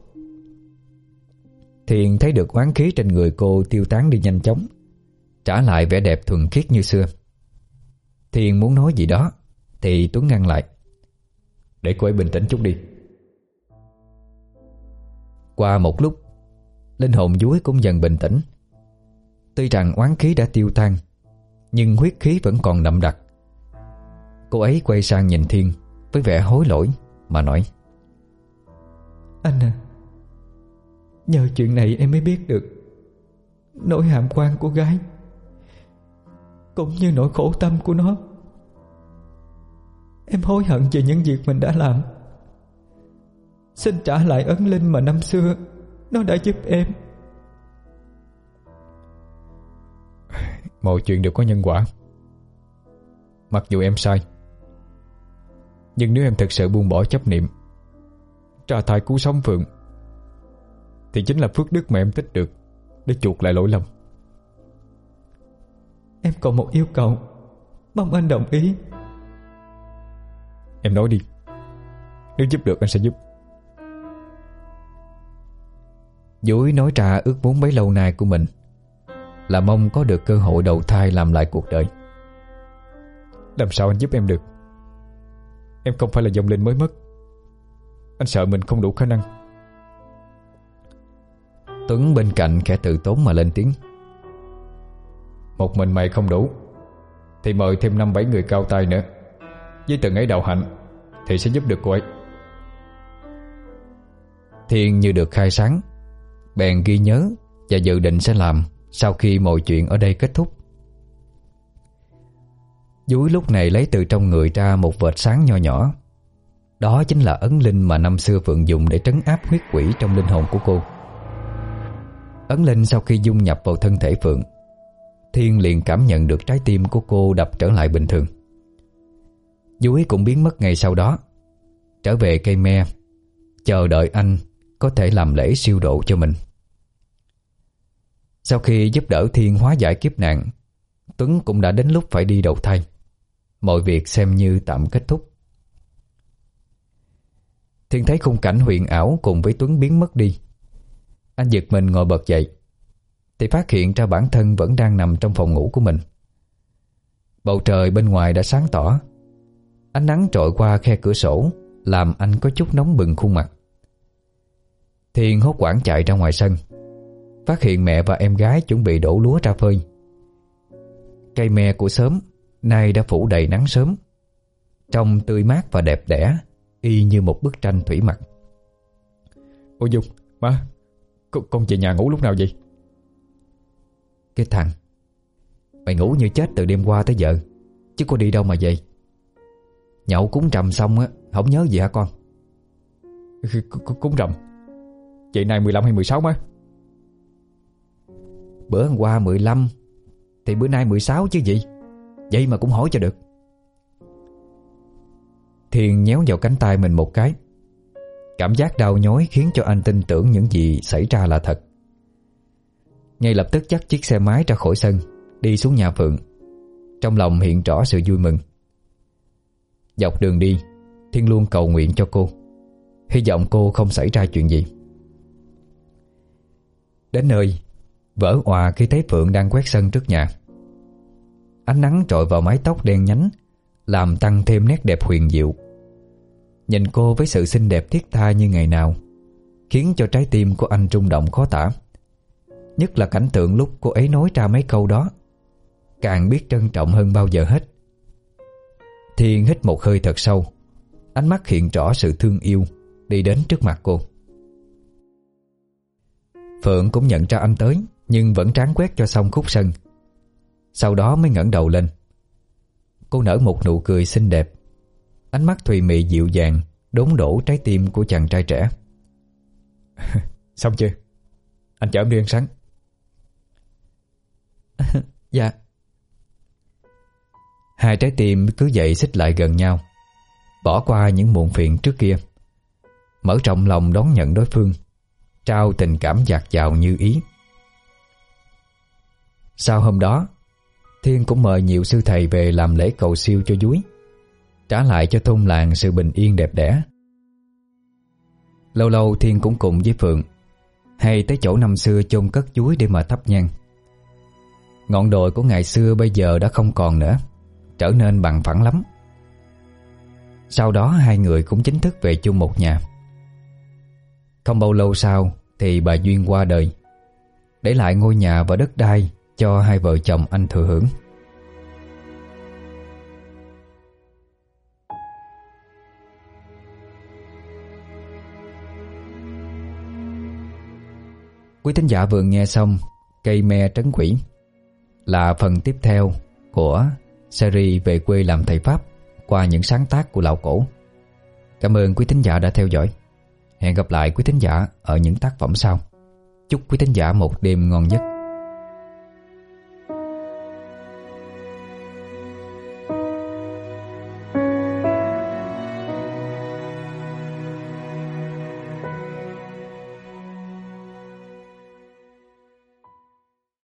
Thiên thấy được oán khí trên người cô tiêu tán đi nhanh chóng, trả lại vẻ đẹp thuần khiết như xưa. Thiên muốn nói gì đó thì Tuấn ngăn lại. Để cô ấy bình tĩnh chút đi. Qua một lúc, linh hồn Dúi cũng dần bình tĩnh. Tuy rằng oán khí đã tiêu tan, nhưng huyết khí vẫn còn đậm đặc. Cô ấy quay sang nhìn Thiên với vẻ hối lỗi mà nói: Anh à, nhờ chuyện này em mới biết được nỗi hàm quan của gái, cũng như nỗi khổ tâm của nó. Em hối hận về những việc mình đã làm. Xin trả lại ấn linh mà năm xưa nó đã giúp em. Mọi chuyện đều có nhân quả. Mặc dù em sai, nhưng nếu em thực sự buông bỏ chấp niệm, tra thai cứu sống Phượng, thì chính là phước đức mà em tích được để chuộc lại lỗi lầm. Em còn một yêu cầu, mong anh đồng ý. Em nói đi, nếu giúp được anh sẽ giúp. Dúi nói ra ước muốn bấy lâu nay của mình là mong có được cơ hội đầu thai làm lại cuộc đời. Làm sao anh giúp em được? Em không phải là vong linh mới mất. Anh sợ mình không đủ khả năng. Tuấn bên cạnh khẽ tự tốn mà lên tiếng: Một mình mày không đủ thì mời thêm năm bảy người cao tay nữa, với từng ấy đạo hạnh, thì sẽ giúp được cô ấy. Thiên như được khai sáng, bèn ghi nhớ và dự định sẽ làm sau khi mọi chuyện ở đây kết thúc. Dúi lúc này lấy từ trong người ra một vệt sáng nho nhỏ. Đó chính là ấn linh mà năm xưa Phượng dùng để trấn áp huyết quỷ trong linh hồn của cô. Ấn linh sau khi dung nhập vào thân thể Phượng Thiên liền cảm nhận được trái tim của cô đập trở lại bình thường. Dúi cũng biến mất ngay sau đó, trở về cây me, chờ đợi anh có thể làm lễ siêu độ cho mình. Sau khi giúp đỡ Thiên hóa giải kiếp nạn, Tuấn cũng đã đến lúc phải đi đầu thai. Mọi việc xem như tạm kết thúc. Thiên thấy khung cảnh huyền ảo cùng với Tuấn biến mất đi. Anh giật mình ngồi bật dậy thì phát hiện ra bản thân vẫn đang nằm trong phòng ngủ của mình. Bầu trời bên ngoài đã sáng tỏ. Ánh nắng trội qua khe cửa sổ làm anh có chút nóng bừng khuôn mặt. Thiên hốt hoảng chạy ra ngoài sân, phát hiện mẹ và em gái chuẩn bị đổ lúa ra phơi. Cây me của xóm nay đã phủ đầy nắng sớm, trông tươi mát và đẹp đẽ, y như một bức tranh thủy mặc. Ôi Dung, má, con, con về nhà ngủ lúc nào vậy? Cái thằng, mày ngủ như chết từ đêm qua tới giờ, chứ có đi đâu mà vậy. Nhậu cúng trầm xong á, không nhớ gì hả con? Cúng rằm? Vậy nay mười lăm hay mười sáu má? Bữa hôm qua mười lăm thì bữa nay mười sáu chứ gì. Vậy mà cũng hỏi cho được. Thiên nhéo vào cánh tay mình một cái. Cảm giác đau nhói khiến cho anh tin tưởng những gì xảy ra là thật. Ngay lập tức dắt chiếc xe máy ra khỏi sân, đi xuống nhà Phượng. Trong lòng hiện rõ sự vui mừng. Dọc đường đi, Thiên luôn cầu nguyện cho cô, hy vọng cô không xảy ra chuyện gì. Đến nơi, vỡ òa khi thấy Phượng đang quét sân trước nhà. Ánh nắng trội vào mái tóc đen nhánh, làm tăng thêm nét đẹp huyền diệu. Nhìn cô với sự xinh đẹp thiết tha như ngày nào, khiến cho trái tim của anh rung động khó tả. Nhất là cảnh tượng lúc cô ấy nói ra mấy câu đó, càng biết trân trọng hơn bao giờ hết. Thiên hít một hơi thật sâu, ánh mắt hiện rõ sự thương yêu, đi đến trước mặt cô. Phượng cũng nhận ra anh tới, nhưng vẫn tráng quét cho xong khúc sân. Sau đó mới ngẩng đầu lên. Cô nở một nụ cười xinh đẹp, ánh mắt thùy mị dịu dàng đốn đổ trái tim của chàng trai trẻ. Xong chưa? Anh chở em đi ăn sáng. Dạ. Hai trái tim cứ vậy xích lại gần nhau, bỏ qua những muộn phiền trước kia, mở rộng lòng đón nhận đối phương, trao tình cảm dạt dào như ý. Sau hôm đó, Thiên cũng mời nhiều sư thầy về làm lễ cầu siêu cho Dúi, trả lại cho thôn làng sự bình yên đẹp đẽ. Lâu lâu Thiên cũng cùng với Phượng hay tới chỗ năm xưa chôn cất Dúi để mà thắp nhang. Ngọn đồi của ngày xưa bây giờ đã không còn nữa, trở nên bằng phẳng lắm. Sau đó hai người cũng chính thức về chung một nhà. Không bao lâu sau thì bà Duyên qua đời, để lại ngôi nhà và đất đai cho hai vợ chồng anh thừa hưởng. Quý thính giả vừa nghe xong Cây me trấn quỷ, là phần tiếp theo của series về quê làm thầy Pháp qua những sáng tác của Lão Cổ. Cảm ơn quý thính giả đã theo dõi. Hẹn gặp lại quý thính giả ở những tác phẩm sau. Chúc quý thính giả một đêm ngon giấc.